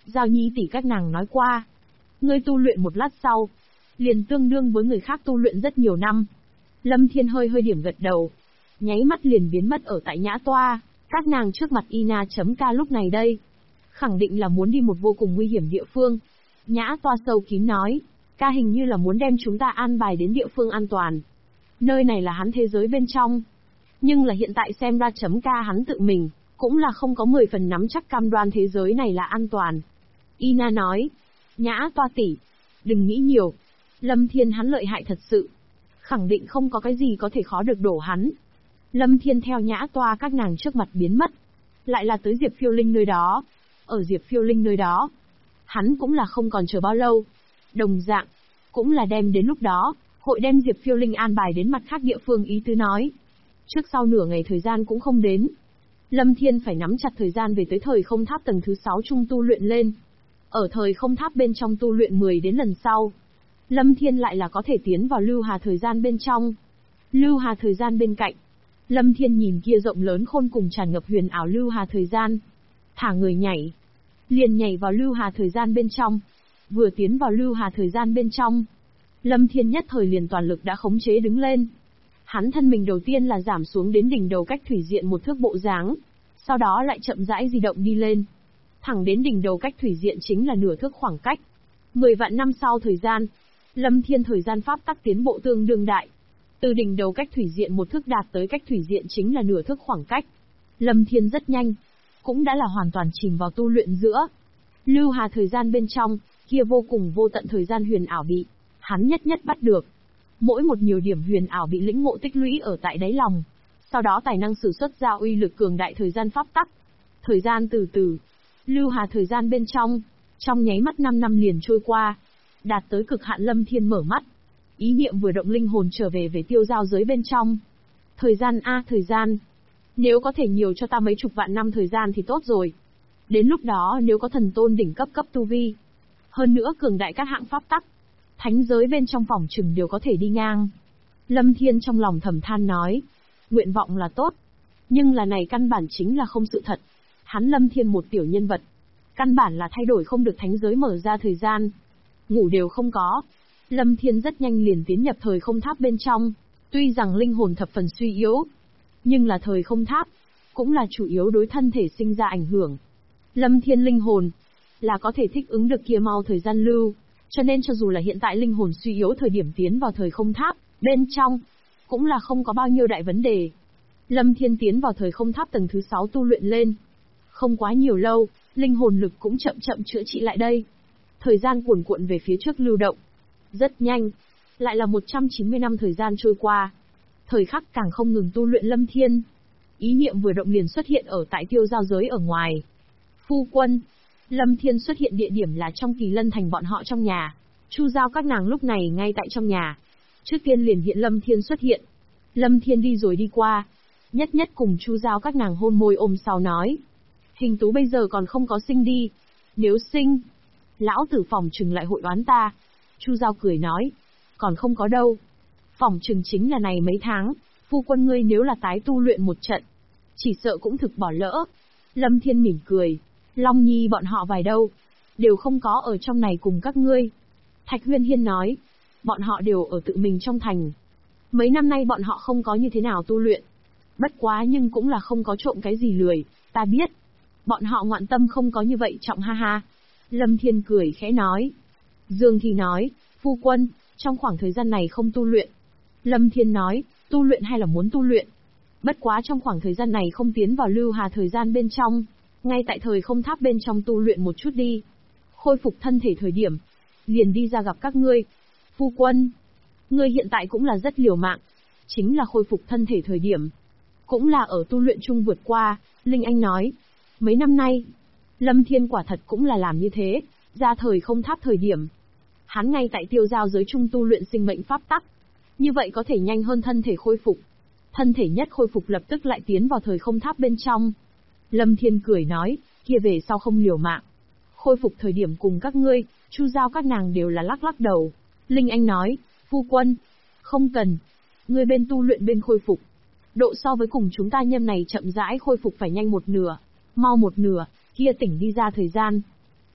Giao Nhi tỷ các nàng nói qua. Ngươi tu luyện một lát sau, liền tương đương với người khác tu luyện rất nhiều năm. Lâm Thiên hơi điểm gật đầu, nháy mắt liền biến mất ở tại nhã toa, các nàng trước mặt Ina.K lúc này đây. Khẳng định là muốn đi một vô cùng nguy hiểm địa phương. Nhã toa sâu kín nói, ca hình như là muốn đem chúng ta an bài đến địa phương an toàn. Nơi này là hắn thế giới bên trong. Nhưng là hiện tại xem ra.K hắn tự mình, cũng là không có 10 phần nắm chắc cam đoan thế giới này là an toàn. Ina nói, Nhã toa tỷ, đừng nghĩ nhiều. Lâm Thiên hắn lợi hại thật sự. Khẳng định không có cái gì có thể khó được đổ hắn. Lâm Thiên theo Nhã toa các nàng trước mặt biến mất. Lại là tới Diệp Phiêu Linh nơi đó. Ở Diệp Phiêu Linh nơi đó, hắn cũng là không còn chờ bao lâu. Đồng dạng, cũng là đem đến lúc đó, hội đem Diệp Phiêu Linh an bài đến mặt khác địa phương ý tứ nói. Trước sau nửa ngày thời gian cũng không đến. Lâm Thiên phải nắm chặt thời gian về tới thời không tháp tầng thứ 6 trung tu luyện lên. Ở thời không tháp bên trong tu luyện 10 đến lần sau, Lâm Thiên lại là có thể tiến vào lưu hà thời gian bên trong. Lưu hà thời gian bên cạnh, Lâm Thiên nhìn kia rộng lớn khôn cùng tràn ngập huyền ảo lưu hà thời gian. Thả người nhảy, liền nhảy vào lưu hà thời gian bên trong. Vừa tiến vào lưu hà thời gian bên trong, Lâm Thiên nhất thời liền toàn lực đã khống chế đứng lên. Hắn thân mình đầu tiên là giảm xuống đến đỉnh đầu cách thủy diện một thước bộ dáng, sau đó lại chậm rãi di động đi lên. Thẳng đến đỉnh đầu cách thủy diện chính là nửa thước khoảng cách. 10 vạn năm sau thời gian, Lâm Thiên thời gian pháp tắc tiến bộ tương đương đại. Từ đỉnh đầu cách thủy diện một thước đạt tới cách thủy diện chính là nửa thước khoảng cách. Lâm Thiên rất nhanh, cũng đã là hoàn toàn chìm vào tu luyện giữa. Lưu hà thời gian bên trong, kia vô cùng vô tận thời gian huyền ảo bị hắn nhất nhất bắt được. Mỗi một nhiều điểm huyền ảo bị lĩnh ngộ tích lũy ở tại đáy lòng. Sau đó tài năng sử xuất ra uy lực cường đại thời gian pháp tắc. Thời gian từ từ, lưu hà thời gian bên trong nháy mắt 5 năm liền trôi qua. Đạt tới cực hạn Lâm Thiên mở mắt. Ý niệm vừa động linh hồn trở về tiêu giao giới bên trong. Thời gian a thời gian. Nếu có thể nhiều cho ta mấy chục vạn năm thời gian thì tốt rồi. Đến lúc đó nếu có thần tôn đỉnh cấp tu vi. Hơn nữa cường đại các hạng pháp tắc. Thánh giới bên trong phòng trừng đều có thể đi ngang. Lâm Thiên trong lòng thầm than nói. Nguyện vọng là tốt. Nhưng là này căn bản chính là không sự thật. Hắn Lâm Thiên một tiểu nhân vật. Căn bản là thay đổi không được thánh giới mở ra thời gian. Ngủ đều không có. Lâm Thiên rất nhanh liền tiến nhập thời không tháp bên trong. Tuy rằng linh hồn thập phần suy yếu. Nhưng là thời không tháp. Cũng là chủ yếu đối thân thể sinh ra ảnh hưởng. Lâm Thiên linh hồn. Là có thể thích ứng được kia mau thời gian lưu. Cho nên cho dù là hiện tại linh hồn suy yếu thời điểm tiến vào thời không tháp, bên trong, cũng là không có bao nhiêu đại vấn đề. Lâm Thiên tiến vào thời không tháp tầng thứ 6 tu luyện lên. Không quá nhiều lâu, linh hồn lực cũng chậm chậm chữa trị lại đây. Thời gian cuồn cuộn về phía trước lưu động. Rất nhanh, lại là 190 năm thời gian trôi qua. Thời khắc càng không ngừng tu luyện Lâm Thiên. Ý niệm vừa động liền xuất hiện ở tại tiêu giao giới ở ngoài. Phu quân, Lâm Thiên xuất hiện địa điểm là trong Kỳ Lân Thành bọn họ trong nhà. Chu Giao các nàng lúc này ngay tại trong nhà. Trước tiên liền hiện Lâm Thiên xuất hiện. Lâm Thiên đi rồi đi qua. Nhất nhất cùng Chu Giao các nàng hôn môi ôm sau nói. Hình Tú bây giờ còn không có sinh đi. Nếu sinh, lão tử phòng trừng lại hội oán ta. Chu Giao cười nói. Còn không có đâu. Phòng trừng chính là này mấy tháng. Phu quân ngươi nếu là tái tu luyện một trận, chỉ sợ cũng thực bỏ lỡ. Lâm Thiên mỉm cười. Long Nhi bọn họ vài đâu, đều không có ở trong này cùng các ngươi. Thạch Huyên Hiên nói, bọn họ đều ở tự mình trong thành. Mấy năm nay bọn họ không có như thế nào tu luyện. Bất quá nhưng cũng là không có trộm cái gì lười, ta biết. Bọn họ ngoạn tâm không có như vậy trọng ha ha. Lâm Thiên cười khẽ nói. Dương Thì nói, phu quân, trong khoảng thời gian này không tu luyện. Lâm Thiên nói, tu luyện hay là muốn tu luyện. Bất quá trong khoảng thời gian này không tiến vào lưu hà thời gian bên trong. Ngay tại thời không tháp bên trong tu luyện một chút đi. Khôi phục thân thể thời điểm. Liền đi ra gặp các ngươi. Phu quân. Ngươi hiện tại cũng là rất liều mạng. Chính là khôi phục thân thể thời điểm. Cũng là ở tu luyện chung vượt qua. Linh Anh nói. Mấy năm nay. Lâm Thiên quả thật cũng là làm như thế. Ra thời không tháp thời điểm. Hắn ngay tại tiêu giao giới chung tu luyện sinh mệnh pháp tắc. Như vậy có thể nhanh hơn thân thể khôi phục. Thân thể nhất khôi phục lập tức lại tiến vào thời không tháp bên trong. Lâm Thiên cười nói, kia về sau không liều mạng. Khôi phục thời điểm cùng các ngươi, Chu Giao các nàng đều là lắc lắc đầu. Linh Anh nói, phu quân, không cần. Ngươi bên tu luyện bên khôi phục. Độ so với cùng chúng ta nhâm này chậm rãi khôi phục phải nhanh một nửa. Mau một nửa, kia tỉnh đi ra thời gian.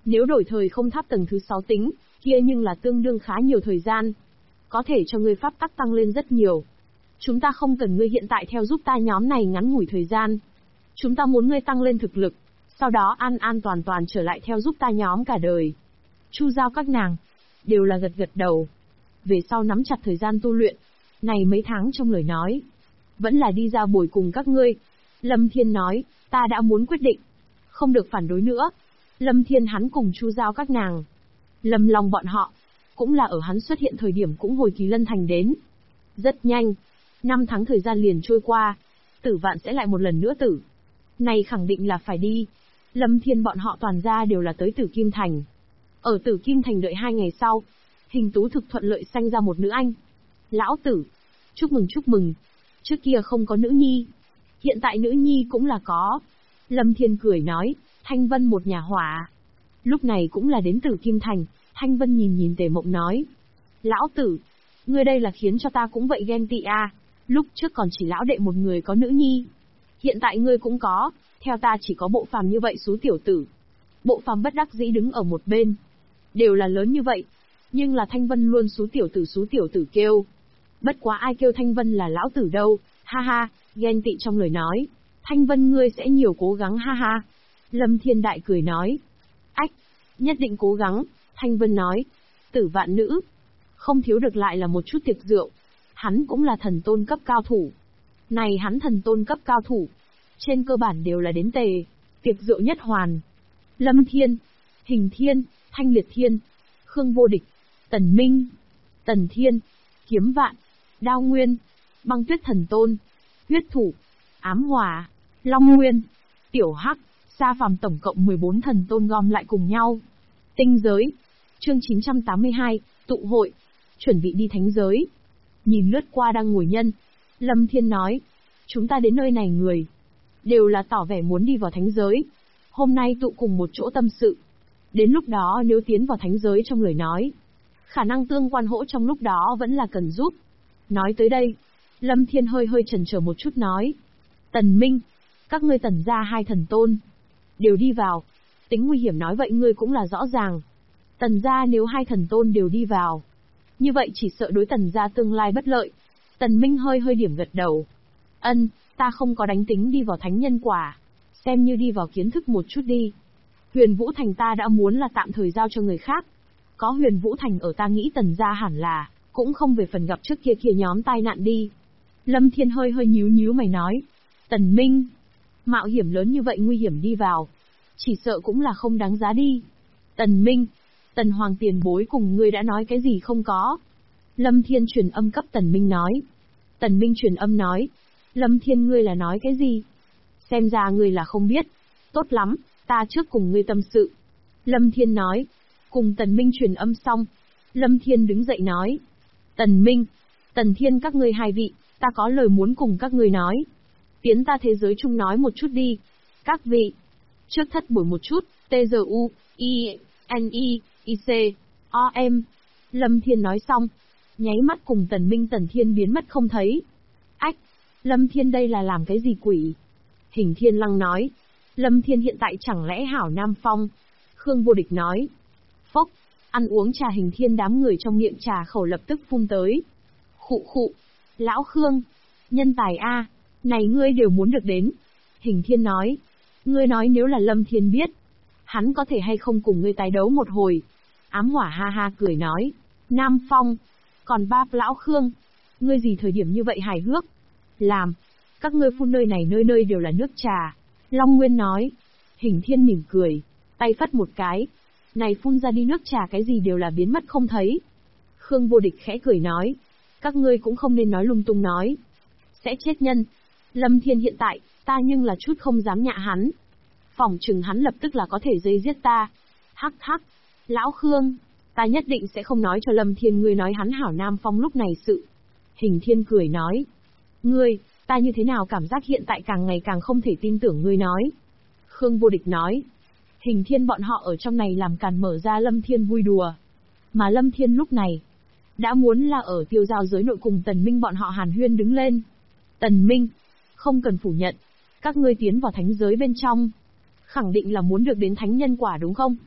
Nếu đổi thời không tháp tầng thứ 6 tính, kia nhưng là tương đương khá nhiều thời gian. Có thể cho ngươi pháp tắc tăng lên rất nhiều. Chúng ta không cần ngươi hiện tại theo giúp ta nhóm này ngắn ngủi thời gian. Chúng ta muốn ngươi tăng lên thực lực, sau đó an an toàn toàn trở lại theo giúp ta nhóm cả đời. Chu Giao các nàng đều là gật gật đầu. Về sau nắm chặt thời gian tu luyện. Này mấy tháng trong lời nói, vẫn là đi ra bồi cùng các ngươi. Lâm Thiên nói, ta đã muốn quyết định, không được phản đối nữa. Lâm Thiên hắn cùng Chu Giao các nàng, Lâm Long bọn họ, cũng là ở hắn xuất hiện thời điểm cũng hồi Kỳ Lân Thành đến. Rất nhanh, 5 tháng thời gian liền trôi qua, Tử Vạn sẽ lại một lần nữa tử. Này khẳng định là phải đi. Lâm Thiên bọn họ toàn ra đều là tới Tử Kim Thành. Ở Tử Kim Thành đợi 2 ngày sau, Hình Tú thực thuận lợi sanh ra một nữ anh. Lão tử, chúc mừng. Trước kia không có nữ nhi, hiện tại nữ nhi cũng là có. Lâm Thiên cười nói, Thanh Vân một nhà hỏa. Lúc này cũng là đến Tử Kim Thành, Thanh Vân nhìn Tề Mộng nói. Lão tử, ngươi đây là khiến cho ta cũng vậy ghen tị a. Lúc trước còn chỉ lão đệ một người có nữ nhi. Hiện tại ngươi cũng có, theo ta chỉ có Bộ Phàm như vậy xú tiểu tử. Bộ Phàm bất đắc dĩ đứng ở một bên. Đều là lớn như vậy, nhưng là Thanh Vân luôn xú tiểu tử kêu. Bất quá ai kêu Thanh Vân là lão tử đâu, ha ha, ghen tị trong lời nói. Thanh Vân ngươi sẽ nhiều cố gắng ha ha. Lâm Thiên Đại cười nói. Ách, nhất định cố gắng, Thanh Vân nói. Tử Vạn nữ, không thiếu được lại là một chút tiệc rượu. Hắn cũng là thần tôn cấp cao thủ. Này hắn thần tôn cấp cao thủ, trên cơ bản đều là đến tề, tiệc rượu nhất hoàn. Lâm Thiên, Hình Thiên, Thanh Liệt Thiên, Khương Vô Địch, Tần Minh, Tần Thiên, Kiếm Vạn, Đao Nguyên, Băng Tuyết Thần Tôn, Huyết Thủ, Ám Hỏa, Long Nguyên, Tiểu Hắc, Sa Phàm tổng cộng 14 thần tôn gom lại cùng nhau. Tinh giới. Chương 982, tụ hội. Chuẩn bị đi thánh giới. Nhìn lướt qua đang ngồi nhân, Lâm Thiên nói, chúng ta đến nơi này người đều là tỏ vẻ muốn đi vào thánh giới. Hôm nay tụ cùng một chỗ tâm sự. Đến lúc đó nếu tiến vào thánh giới trong lời nói, khả năng tương quan hỗ trong lúc đó vẫn là cần giúp. Nói tới đây, Lâm Thiên hơi chần chờ một chút nói. Tần Minh, các ngươi Tần gia 2 thần tôn đều đi vào. Tính nguy hiểm nói vậy ngươi cũng là rõ ràng. Tần gia nếu 2 thần tôn đều đi vào, như vậy chỉ sợ đối Tần gia tương lai bất lợi. Tần Minh hơi điểm gật đầu. Ân, ta không có đánh tính đi vào thánh nhân quả, xem như đi vào kiến thức một chút đi. Huyền Vũ Thành ta đã muốn là tạm thời giao cho người khác. Có Huyền Vũ Thành ở ta nghĩ Tần gia hẳn là cũng không về phần gặp trước kia nhóm tai nạn đi. Lâm Thiên hơi nhíu mày nói. Tần Minh, mạo hiểm lớn như vậy nguy hiểm đi vào, chỉ sợ cũng là không đáng giá đi. Tần Minh, Tần Hoàng tiền bối cùng ngươi đã nói cái gì không có? Lâm Thiên truyền âm cấp Tần Minh nói. Tần Minh truyền âm nói. Lâm Thiên ngươi là nói cái gì? Xem ra ngươi là không biết. Tốt lắm, ta trước cùng ngươi tâm sự. Lâm Thiên nói. Cùng Tần Minh truyền âm xong, Lâm Thiên đứng dậy nói. Tần Minh, Tần Thiên các ngươi 2 vị, ta có lời muốn cùng các ngươi nói. Tiến ta thế giới chung nói một chút đi. Các vị, trước thất buổi một chút, TGU, INI, IC, OM. Lâm Thiên nói xong, nháy mắt cùng Tần Minh Tần Thiên biến mất không thấy. Ách, Lâm Thiên đây là làm cái gì quỷ? Hình Thiên Lăng nói, Lâm Thiên hiện tại chẳng lẽ hảo Nam Phong? Khương Vô Địch nói, phốc, ăn uống trà Hình Thiên đám người trong miệng trà khẩu lập tức phun tới. Khụ, lão Khương, nhân tài a, này ngươi đều muốn được đến. Hình Thiên nói, ngươi nói nếu là Lâm Thiên biết, hắn có thể hay không cùng ngươi tái đấu một hồi? Ám Hỏa ha cười nói, Nam Phong, còn ba lão Khương, ngươi gì thời điểm như vậy hài hước? Làm, các ngươi phun nơi này nơi đều là nước trà. Long Nguyên nói. Hình Thiên mỉm cười, tay phất một cái, này phun ra đi nước trà cái gì đều là biến mất không thấy. Khương Vô Địch khẽ cười nói, các ngươi cũng không nên nói lung tung nói, sẽ chết nhân. Lâm Thiên hiện tại, ta nhưng là chút không dám nhạ hắn. Phỏng chừng hắn lập tức là có thể dây giết ta. Hắc, lão Khương, ta nhất định sẽ không nói cho Lâm Thiên ngươi nói hắn hảo Nam Phong lúc này sự. Hình Thiên cười nói, ngươi, ta như thế nào cảm giác hiện tại càng ngày càng không thể tin tưởng ngươi nói. Khương Vô Địch nói, Hình Thiên bọn họ ở trong này làm càn mở ra Lâm Thiên vui đùa. Mà Lâm Thiên lúc này, đã muốn là ở tiêu giao giới nội cùng Tần Minh bọn họ hàn huyên đứng lên. Tần Minh, không cần phủ nhận, các ngươi tiến vào thánh giới bên trong, khẳng định là muốn được đến thánh nhân quả đúng không?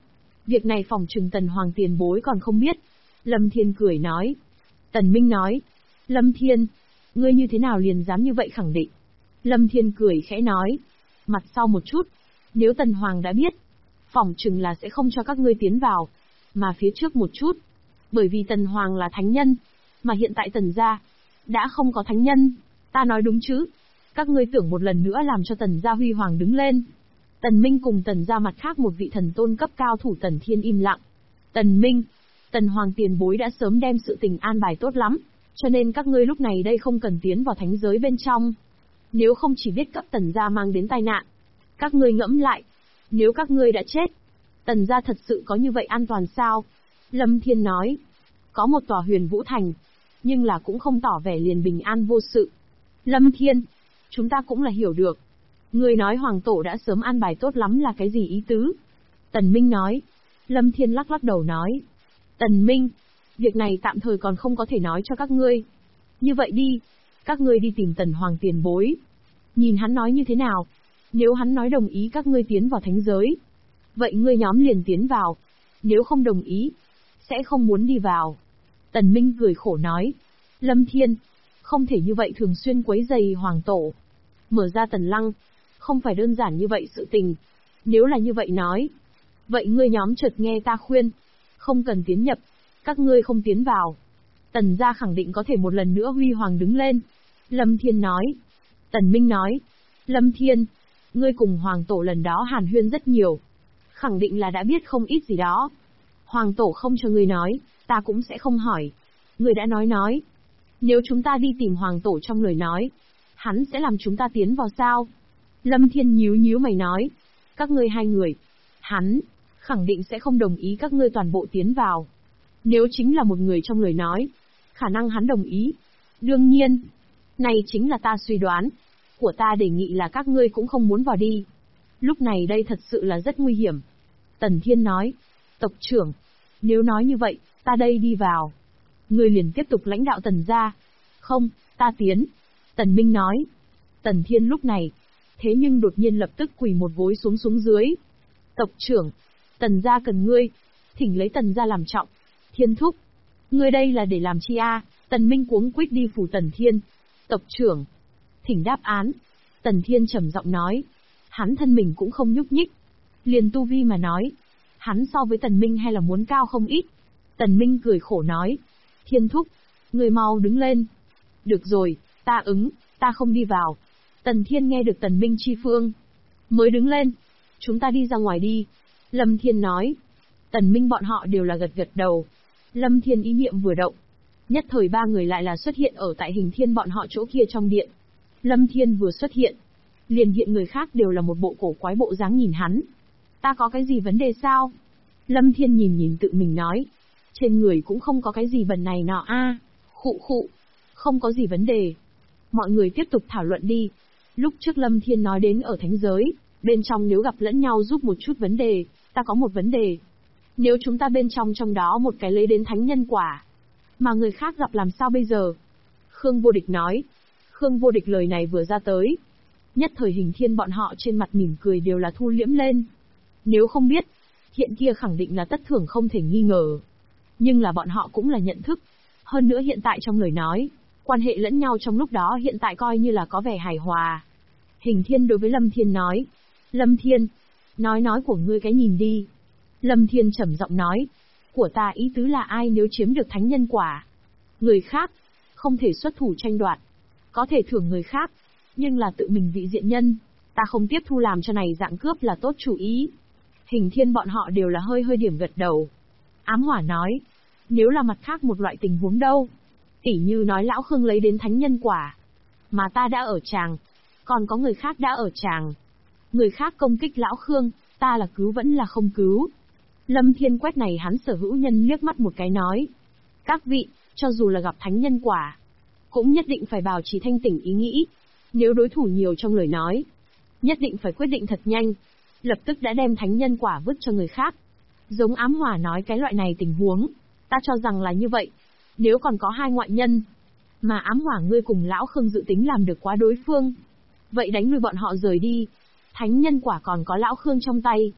Việc này phòng trừng Tần Hoàng tiền bối còn không biết. Lâm Thiên cười nói. Tần Minh nói. Lâm Thiên, ngươi như thế nào liền dám như vậy khẳng định? Lâm Thiên cười khẽ nói. Mặt sau một chút, nếu Tần Hoàng đã biết, phòng trừng là sẽ không cho các ngươi tiến vào, mà phía trước một chút. Bởi vì Tần Hoàng là thánh nhân, mà hiện tại Tần gia đã không có thánh nhân. Ta nói đúng chứ? Các ngươi tưởng một lần nữa làm cho Tần gia huy hoàng đứng lên. Tần Minh cùng Tần gia mặt khác một vị thần tôn cấp cao thủ Tần Thiên im lặng. Tần Minh, Tần Hoàng tiền bối đã sớm đem sự tình an bài tốt lắm, cho nên các ngươi lúc này đây không cần tiến vào thánh giới bên trong. Nếu không chỉ biết cấp Tần gia mang đến tai nạn. Các ngươi ngẫm lại, nếu các ngươi đã chết, Tần gia thật sự có như vậy an toàn sao? Lâm Thiên nói, có một tòa Huyền Vũ Thành, nhưng là cũng không tỏ vẻ liền bình an vô sự. Lâm Thiên, chúng ta cũng là hiểu được. Ngươi nói Hoàng Tổ đã sớm an bài tốt lắm là cái gì ý tứ? Tần Minh nói. Lâm Thiên lắc lắc đầu nói. Tần Minh, việc này tạm thời còn không có thể nói cho các ngươi. Như vậy đi, các ngươi đi tìm Tần Hoàng tiền bối. Nhìn hắn nói như thế nào? Nếu hắn nói đồng ý các ngươi tiến vào thánh giới, vậy ngươi nhóm liền tiến vào. Nếu không đồng ý, sẽ không muốn đi vào. Tần Minh cười khổ nói. Lâm Thiên, không thể như vậy thường xuyên quấy rầy Hoàng Tổ. Mở ra Tần Lăng, không phải đơn giản như vậy sự tình. Nếu là như vậy nói, vậy ngươi nhóm chợt nghe ta khuyên, không cần tiến nhập, các ngươi không tiến vào. Tần gia khẳng định có thể một lần nữa huy hoàng đứng lên. Lâm Thiên nói. Tần Minh nói. Lâm Thiên, ngươi cùng Hoàng Tổ lần đó hàn huyên rất nhiều. Khẳng định là đã biết không ít gì đó. Hoàng Tổ không cho ngươi nói, ta cũng sẽ không hỏi. Ngươi đã nói. Nếu chúng ta đi tìm Hoàng Tổ trong lời nói, hắn sẽ làm chúng ta tiến vào sao? Lâm Thiên nhíu mày nói. Các ngươi hai người, hắn khẳng định sẽ không đồng ý các ngươi toàn bộ tiến vào. Nếu chính là một người trong lời nói, khả năng hắn đồng ý. Đương nhiên, này chính là ta suy đoán. Của ta đề nghị là các ngươi cũng không muốn vào đi. Lúc này đây thật sự là rất nguy hiểm. Tần Thiên nói. Tộc trưởng, nếu nói như vậy, ta đây đi vào. Ngươi liền tiếp tục lãnh đạo Tần gia. Không, ta tiến. Tần Minh nói. Tần Thiên lúc này, thế nhưng đột nhiên lập tức quỳ một gối xuống dưới. Tộc trưởng, Tần gia cần ngươi, thỉnh lấy Tần gia làm trọng. Thiên thúc, ngươi đây là để làm chi a? Tần Minh cuống quýt đi phủ Tần Thiên. Tộc trưởng, thỉnh đáp án. Tần Thiên trầm giọng nói. Hắn thân mình cũng không nhúc nhích. Liền tu vi mà nói, hắn so với Tần Minh hay là muốn cao không ít. Tần Minh cười khổ nói. Thiên thúc, người mau đứng lên. Được rồi, ta ứng, ta không đi vào. Tần Thiên nghe được Tần Minh chi phương, mới đứng lên. Chúng ta đi ra ngoài đi. Lâm Thiên nói. Tần Minh bọn họ đều là gật đầu. Lâm Thiên ý niệm vừa động, nhất thời ba người lại là xuất hiện ở tại Hình Thiên bọn họ chỗ kia trong điện. Lâm Thiên vừa xuất hiện, liền hiện người khác đều là một bộ cổ quái bộ dáng nhìn hắn. Ta có cái gì vấn đề sao? Lâm Thiên nhìn tự mình nói. Trên người cũng không có cái gì bẩn này nọ a. Khụ, không có gì vấn đề. Mọi người tiếp tục thảo luận đi. Lúc trước Lâm Thiên nói đến ở thánh giới, bên trong nếu gặp lẫn nhau giúp một chút vấn đề, ta có một vấn đề. Nếu chúng ta bên trong đó một cái lấy đến thánh nhân quả, mà người khác gặp làm sao bây giờ? Khương Vô Địch nói. Khương Vô Địch lời này vừa ra tới, nhất thời Hình Thiên bọn họ trên mặt mỉm cười đều là thu liễm lên. Nếu không biết, hiện kia khẳng định là tất thưởng không thể nghi ngờ. Nhưng là bọn họ cũng là nhận thức. Hơn nữa hiện tại trong lời nói, quan hệ lẫn nhau trong lúc đó hiện tại coi như là có vẻ hài hòa. Hình Thiên đối với Lâm Thiên nói. Lâm Thiên, nói của ngươi cái nhìn đi. Lâm Thiên trầm giọng nói. Của ta ý tứ là ai nếu chiếm được thánh nhân quả, người khác không thể xuất thủ tranh đoạt. Có thể thưởng người khác, nhưng là tự mình vị diện nhân, ta không tiếp thu làm cho này dạng cướp là tốt chủ ý. Hình Thiên bọn họ đều là hơi điểm gật đầu. Ám Hỏa nói. Nếu là mặt khác một loại tình huống đâu? Tỉ như nói lão Khương lấy đến thánh nhân quả, mà ta đã ở tràng, còn có người khác đã ở tràng. Người khác công kích lão Khương, ta là cứu vẫn là không cứu? Lâm Thiên quét này hắn sở hữu nhân liếc mắt một cái nói. Các vị, cho dù là gặp thánh nhân quả, cũng nhất định phải bảo trì thanh tỉnh ý nghĩ. Nếu đối thủ nhiều trong lời nói, nhất định phải quyết định thật nhanh, lập tức đã đem thánh nhân quả vứt cho người khác. Giống Ám Hỏa nói cái loại này tình huống, ta cho rằng là như vậy. Nếu còn có hai ngoại nhân, mà Ám Hỏa ngươi cùng lão Khương dự tính làm được quá đối phương, vậy đánh lui bọn họ rời đi. Thánh nhân quả còn có lão Khương trong tay,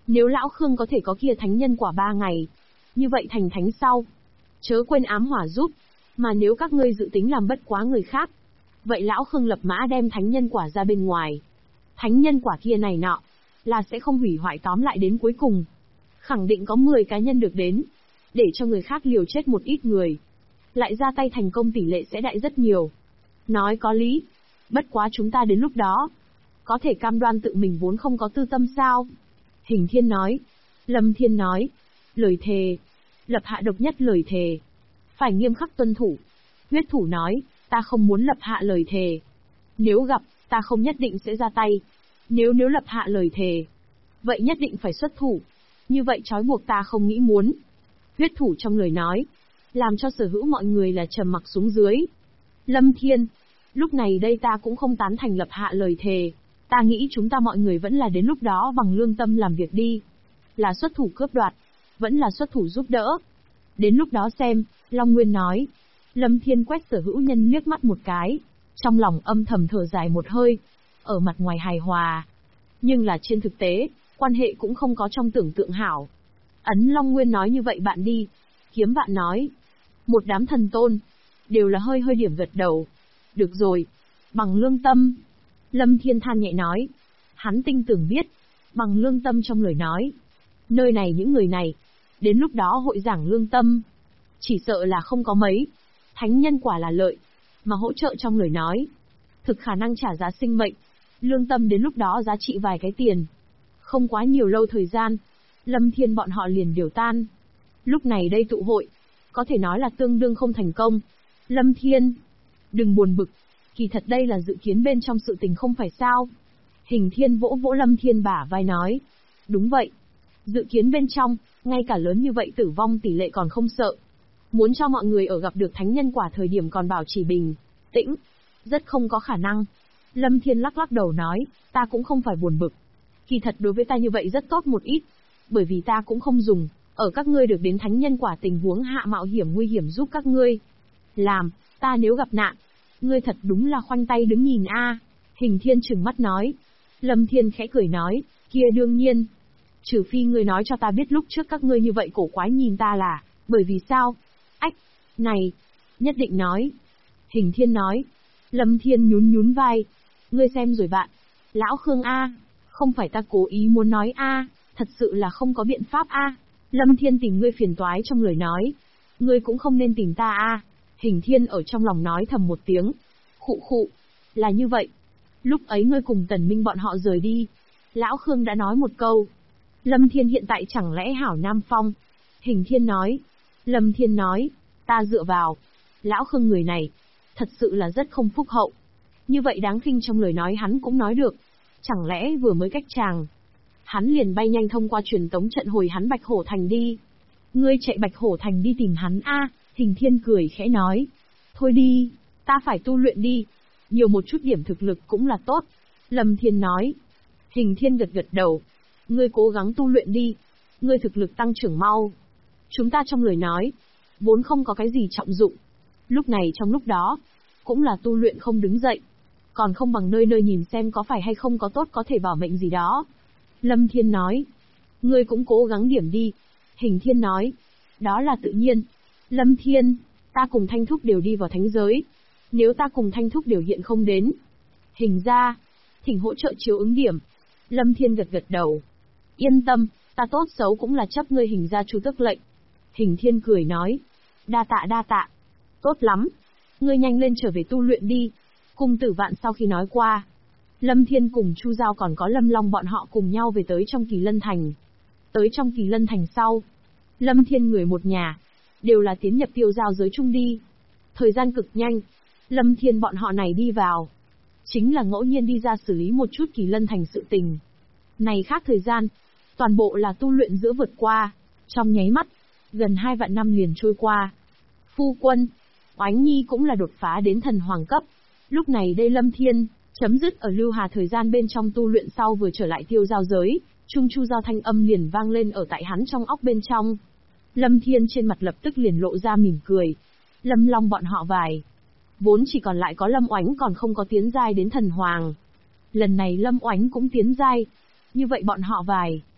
Nếu lão Khương có thể có kia thánh nhân quả 3 ngày, như vậy thành thánh sau, chớ quên ám hỏa giúp, mà nếu các ngươi dự tính làm bất quá người khác, vậy lão Khương lập mã đem thánh nhân quả ra bên ngoài. Thánh nhân quả kia này nọ, là sẽ không hủy hoại, tóm lại đến cuối cùng. Khẳng định có 10 cá nhân được đến, để cho người khác liều chết một ít người. Lại ra tay thành công tỷ lệ sẽ đại rất nhiều. Nói có lý, bất quá chúng ta đến lúc đó, có thể cam đoan tự mình vốn không có tư tâm sao? Hình Thiên nói. Lâm Thiên nói. Lời thề. Lập hạ độc nhất lời thề. Phải nghiêm khắc tuân thủ. Huyết Thủ nói, ta không muốn lập hạ lời thề. Nếu gặp, ta không nhất định sẽ ra tay. Nếu lập hạ lời thề, vậy nhất định phải xuất thủ. Như vậy trói buộc ta không nghĩ muốn. Huyết Thủ trong lời nói, làm cho sở hữu mọi người là trầm mặc xuống dưới. Lâm Thiên, lúc này đây ta cũng không tán thành lập hạ lời thề. Ta nghĩ chúng ta mọi người vẫn là đến lúc đó bằng lương tâm làm việc đi. Là xuất thủ cướp đoạt, vẫn là xuất thủ giúp đỡ. Đến lúc đó xem, Long Nguyên nói. Lâm Thiên quét sở hữu nhân liếc mắt một cái, trong lòng âm thầm thở dài một hơi. Ở mặt ngoài hài hòa, nhưng là trên thực tế, quan hệ cũng không có trong tưởng tượng hảo. Ấn Long Nguyên nói như vậy bạn đi. Kiếm Vạn nói. Một đám thần tôn, đều là hơi điểm gật đầu. Được rồi, bằng lương tâm. Lâm Thiên than nhẹ nói. Hắn tinh tưởng biết, bằng lương tâm trong lời nói. Nơi này những người này, đến lúc đó hội giảng lương tâm. Chỉ sợ là không có mấy. Thánh nhân quả là lợi, mà hỗ trợ trong lời nói. Thực khả năng trả giá sinh mệnh. Lương tâm đến lúc đó giá trị vài cái tiền. Không quá nhiều lâu thời gian, Lâm Thiên bọn họ liền đều tan. Lúc này đây tụ hội, có thể nói là tương đương không thành công. Lâm Thiên, đừng buồn bực, kỳ thật đây là dự kiến bên trong sự tình không phải sao. Hình Thiên vỗ vỗ Lâm Thiên bả vai nói. Đúng vậy. Dự kiến bên trong, ngay cả lớn như vậy tử vong tỷ lệ còn không sợ. Muốn cho mọi người ở gặp được thánh nhân quả thời điểm còn bảo trì bình tĩnh, rất không có khả năng. Lâm Thiên lắc đầu nói, ta cũng không phải buồn bực. Kỳ thật đối với ta như vậy rất tốt một ít, bởi vì ta cũng không dùng, ở các ngươi được đến thánh nhân quả tình huống hạ mạo hiểm nguy hiểm giúp các ngươi. Làm, ta nếu gặp nạn, ngươi thật đúng là khoanh tay đứng nhìn a. Hình Thiên trừng mắt nói. Lâm Thiên khẽ cười nói, kia đương nhiên. Trừ phi ngươi nói cho ta biết lúc trước các ngươi như vậy cổ quái nhìn ta là, bởi vì sao? Ách, này, nhất định nói. Hình Thiên nói. Lâm Thiên nhún vai. Ngươi xem rồi bạn. Lão Khương a, không phải ta cố ý muốn nói a, thật sự là không có biện pháp a. Lâm Thiên tìm ngươi phiền toái trong lời nói. Ngươi cũng không nên tìm ta a. Hình Thiên ở trong lòng nói thầm một tiếng. Khụ, là như vậy. Lúc ấy ngươi cùng Tần Minh bọn họ rời đi. Lão Khương đã nói một câu. Lâm Thiên hiện tại chẳng lẽ hảo Nam Phong? Hình Thiên nói. Lâm Thiên nói, ta dựa vào. Lão Khương người này, thật sự là rất không phúc hậu. Như vậy đáng khinh trong lời nói hắn cũng nói được. Chẳng lẽ vừa mới cách chàng, hắn liền bay nhanh thông qua truyền tống trận hồi hắn Bạch Hổ Thành đi. Ngươi chạy Bạch Hổ Thành đi tìm hắn a. Hình Thiên cười khẽ nói. Thôi đi, ta phải tu luyện đi. Nhiều một chút điểm thực lực cũng là tốt. Lâm Thiên nói. Hình Thiên gật đầu. Ngươi cố gắng tu luyện đi. Ngươi thực lực tăng trưởng mau. Chúng ta trong lời nói, vốn không có cái gì trọng dụng. Lúc này trong lúc đó, cũng là tu luyện không đứng dậy. Còn không bằng nơi nhìn xem có phải hay không có tốt có thể bảo mệnh gì đó. Lâm Thiên nói. Ngươi cũng cố gắng điểm đi. Hình Thiên nói. Đó là tự nhiên. Lâm Thiên, ta cùng Thanh Thúc đều đi vào thánh giới. Nếu ta cùng Thanh Thúc đều hiện không đến, Hình ra, thỉnh hỗ trợ chiếu ứng điểm. Lâm Thiên gật đầu. Yên tâm, ta tốt xấu cũng là chấp ngươi Hình ra chu tước lệnh. Hình Thiên cười nói. Đa tạ. Tốt lắm. Ngươi nhanh lên trở về tu luyện đi. Cung Tử Vạn sau khi nói qua, Lâm Thiên cùng Chu Giao còn có Lâm Long bọn họ cùng nhau về tới trong Kỳ Lân Thành. Tới trong Kỳ Lân Thành sau, Lâm Thiên người một nhà, đều là tiến nhập tiêu giao giới chung đi. Thời gian cực nhanh, Lâm Thiên bọn họ này đi vào, chính là ngẫu nhiên đi ra xử lý một chút Kỳ Lân Thành sự tình. Này khác thời gian, toàn bộ là tu luyện giữa vượt qua, trong nháy mắt, gần 2 vạn năm liền trôi qua. Phu quân, Oánh Nhi cũng là đột phá đến thần hoàng cấp. Lúc này đây Lâm Thiên, chấm dứt ở Lưu Hà thời gian bên trong tu luyện sau vừa trở lại tiêu giao giới, Chu Giao thanh âm liền vang lên ở tại hắn trong óc bên trong. Lâm Thiên trên mặt lập tức liền lộ ra mỉm cười. Lâm Long bọn họ vài, vốn chỉ còn lại có Lâm Oánh còn không có tiến giai đến thần hoàng. Lần này Lâm Oánh cũng tiến giai, như vậy bọn họ vài,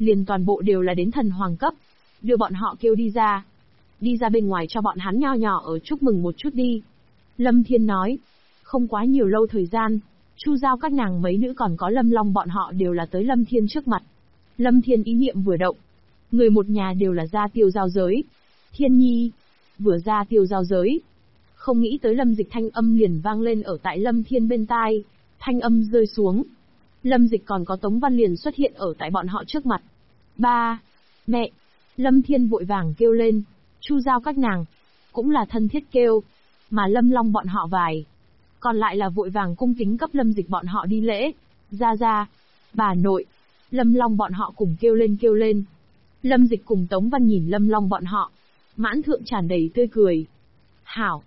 liền toàn bộ đều là đến thần hoàng cấp. Đưa bọn họ kêu đi ra. Đi ra bên ngoài cho bọn hắn nho nhỏ ở chúc mừng một chút đi. Lâm Thiên nói. Không quá nhiều lâu thời gian, Chu Giao các nàng mấy nữ còn có Lâm Long bọn họ đều là tới Lâm Thiên trước mặt. Lâm Thiên ý niệm vừa động. Người một nhà đều là ra tiêu giao giới. Thiên Nhi. Vừa ra tiêu giao giới. Không nghĩ tới Lâm Dịch thanh âm liền vang lên ở tại Lâm Thiên bên tai. Thanh âm rơi xuống. Lâm Dịch còn có Tống Văn liền xuất hiện ở tại bọn họ trước mặt. Ba. Mẹ. Lâm Thiên vội vàng kêu lên. Chu Giao các nàng. Cũng là thân thiết kêu. Mà Lâm Long bọn họ vài. Còn lại là vội vàng cung kính cấp Lâm Dịch bọn họ đi lễ. Ra. Bà nội. Lâm Long bọn họ cùng kêu lên. Lâm Dịch cùng Tống Văn nhìn Lâm Long bọn họ. Mãn thượng tràn đầy tươi cười. Hảo.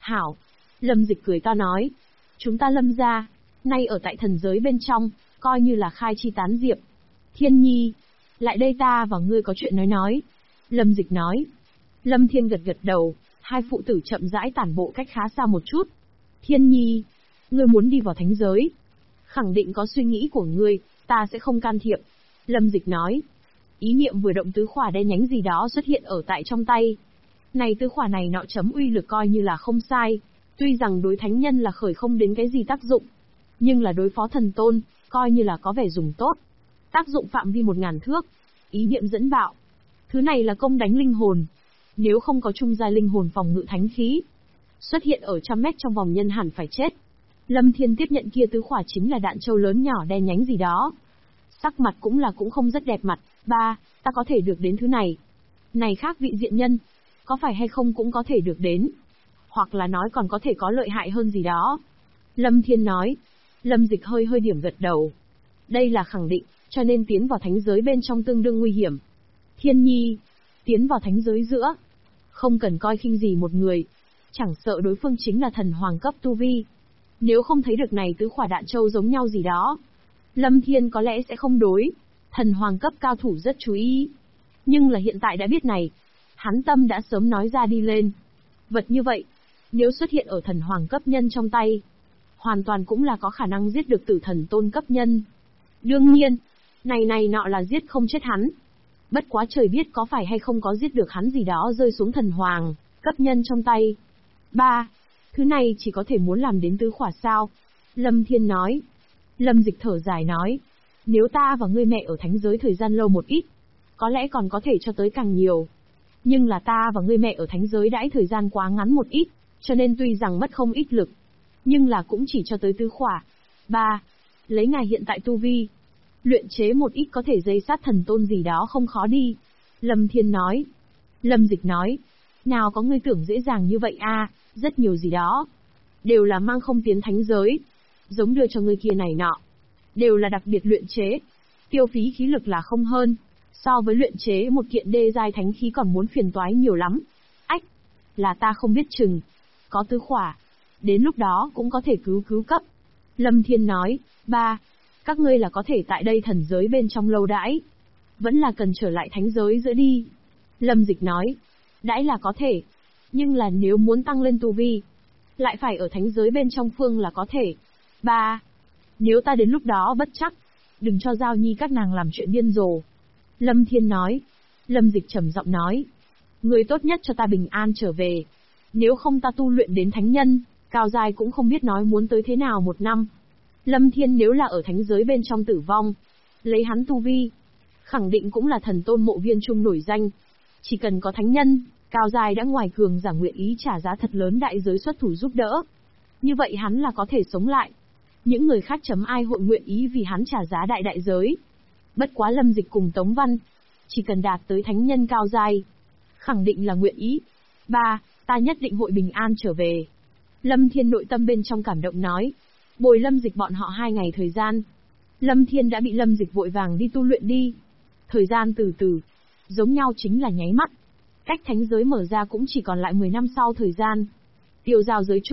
Lâm Dịch cười to nói. Chúng ta Lâm gia, nay ở tại thần giới bên trong, coi như là khai chi tán diệp. Thiên Nhi. Lại đây ta và ngươi có chuyện nói. Lâm Dịch nói. Lâm Thiên gật đầu, hai phụ tử chậm rãi tản bộ cách khá xa một chút. Thiên Nhi. Ngươi muốn đi vào thánh giới. Khẳng định có suy nghĩ của ngươi, ta sẽ không can thiệp. Lâm Dịch nói. Ý niệm vừa động tứ khỏa đen nhánh gì đó xuất hiện ở tại trong tay. Này tứ khỏa này nọ chấm uy lực coi như là không sai. Tuy rằng đối thánh nhân là khởi không đến cái gì tác dụng. Nhưng là đối phó thần tôn, coi như là có vẻ dùng tốt. Tác dụng phạm vi 1000 thước. Ý niệm dẫn bạo. Thứ này là công đánh linh hồn. Nếu không có trung giai linh hồn phòng ngự thánh khí, xuất hiện ở 100 mét trong vòng nhân hẳn phải chết. Lâm Thiên tiếp nhận kia tứ khỏa chính là đạn châu lớn nhỏ đen nhánh gì đó. Sắc mặt cũng không rất đẹp mặt. Ba, ta có thể được đến thứ này. Này khác vị diện nhân, có phải hay không cũng có thể được đến. Hoặc là nói còn có thể có lợi hại hơn gì đó. Lâm Thiên nói. Lâm Dịch hơi điểm gật đầu. Đây là khẳng định, cho nên tiến vào thánh giới bên trong tương đương nguy hiểm. Thiên Nhi. Tiến vào thánh giới giữa. Không cần coi khinh gì một người. Chẳng sợ đối phương chính là thần hoàng cấp tu vi. Nếu không thấy được này tứ khỏa đạn châu giống nhau gì đó, Lâm Thiên có lẽ sẽ không đối. Thần hoàng cấp cao thủ rất chú ý. Nhưng là hiện tại đã biết này. Hắn tâm đã sớm nói ra đi lên. Vật như vậy, nếu xuất hiện ở thần hoàng cấp nhân trong tay, hoàn toàn cũng là có khả năng giết được tử thần tôn cấp nhân. Đương nhiên, này nọ là giết không chết hắn. Bất quá trời biết có phải hay không có giết được hắn gì đó rơi xuống thần hoàng cấp nhân trong tay. Ba, thứ này chỉ có thể muốn làm đến tứ khỏa sao? Lâm Thiên nói. Lâm Dịch thở dài nói. Nếu ta và ngươi mẹ ở thánh giới thời gian lâu một ít, có lẽ còn có thể cho tới càng nhiều. Nhưng là ta và ngươi mẹ ở thánh giới đãi thời gian quá ngắn một ít, cho nên tuy rằng mất không ít lực, nhưng là cũng chỉ cho tới tứ khỏa. Ba, lấy ngài hiện tại tu vi, luyện chế một ít có thể dây sát thần tôn gì đó không khó đi. Lâm Thiên nói. Lâm Dịch nói. Nào có ngươi tưởng dễ dàng như vậy a, rất nhiều gì đó. Đều là mang không tiến thánh giới. Giống đưa cho ngươi kia này nọ. Đều là đặc biệt luyện chế. Tiêu phí khí lực là không hơn. So với luyện chế một kiện đê giai thánh khí còn muốn phiền toái nhiều lắm. Ách, là ta không biết chừng. Có tứ khỏa. Đến lúc đó cũng có thể cứu cấp. Lâm Thiên nói. Ba, các ngươi là có thể tại đây thần giới bên trong lâu đãi. Vẫn là cần trở lại thánh giới giữa đi. Lâm Dịch nói. Đãi là có thể. Nhưng là nếu muốn tăng lên tu vi, lại phải ở thánh giới bên trong phương là có thể. Ba, nếu ta đến lúc đó bất chắc, đừng cho Giao Nhi các nàng làm chuyện điên rồ. Lâm Thiên nói. Lâm Dịch trầm giọng nói. Người tốt nhất cho ta bình an trở về. Nếu không ta tu luyện đến thánh nhân, cao dài cũng không biết nói muốn tới thế nào một năm. Lâm Thiên nếu là ở thánh giới bên trong tử vong, lấy hắn tu vi, khẳng định cũng là thần tôn mộ viên trung nổi danh. Chỉ cần có thánh nhân, cao dài đã ngoài cường giả nguyện ý trả giá thật lớn đại giới xuất thủ giúp đỡ. Như vậy hắn là có thể sống lại. Những người khác chấm ai hội nguyện ý vì hắn trả giá đại giới. Bất quá Lâm Dịch cùng Tống Văn, chỉ cần đạt tới thánh nhân cao dài, khẳng định là nguyện ý. Ba, ta nhất định hội bình an trở về. Lâm Thiên nội tâm bên trong cảm động nói. Bồi Lâm Dịch bọn họ 2 ngày thời gian. Lâm Thiên đã bị Lâm Dịch vội vàng đi tu luyện đi. Thời gian từ từ, giống nhau chính là nháy mắt. Cách thánh giới mở ra cũng chỉ còn lại 10 năm sau thời gian. Tiêu giao giới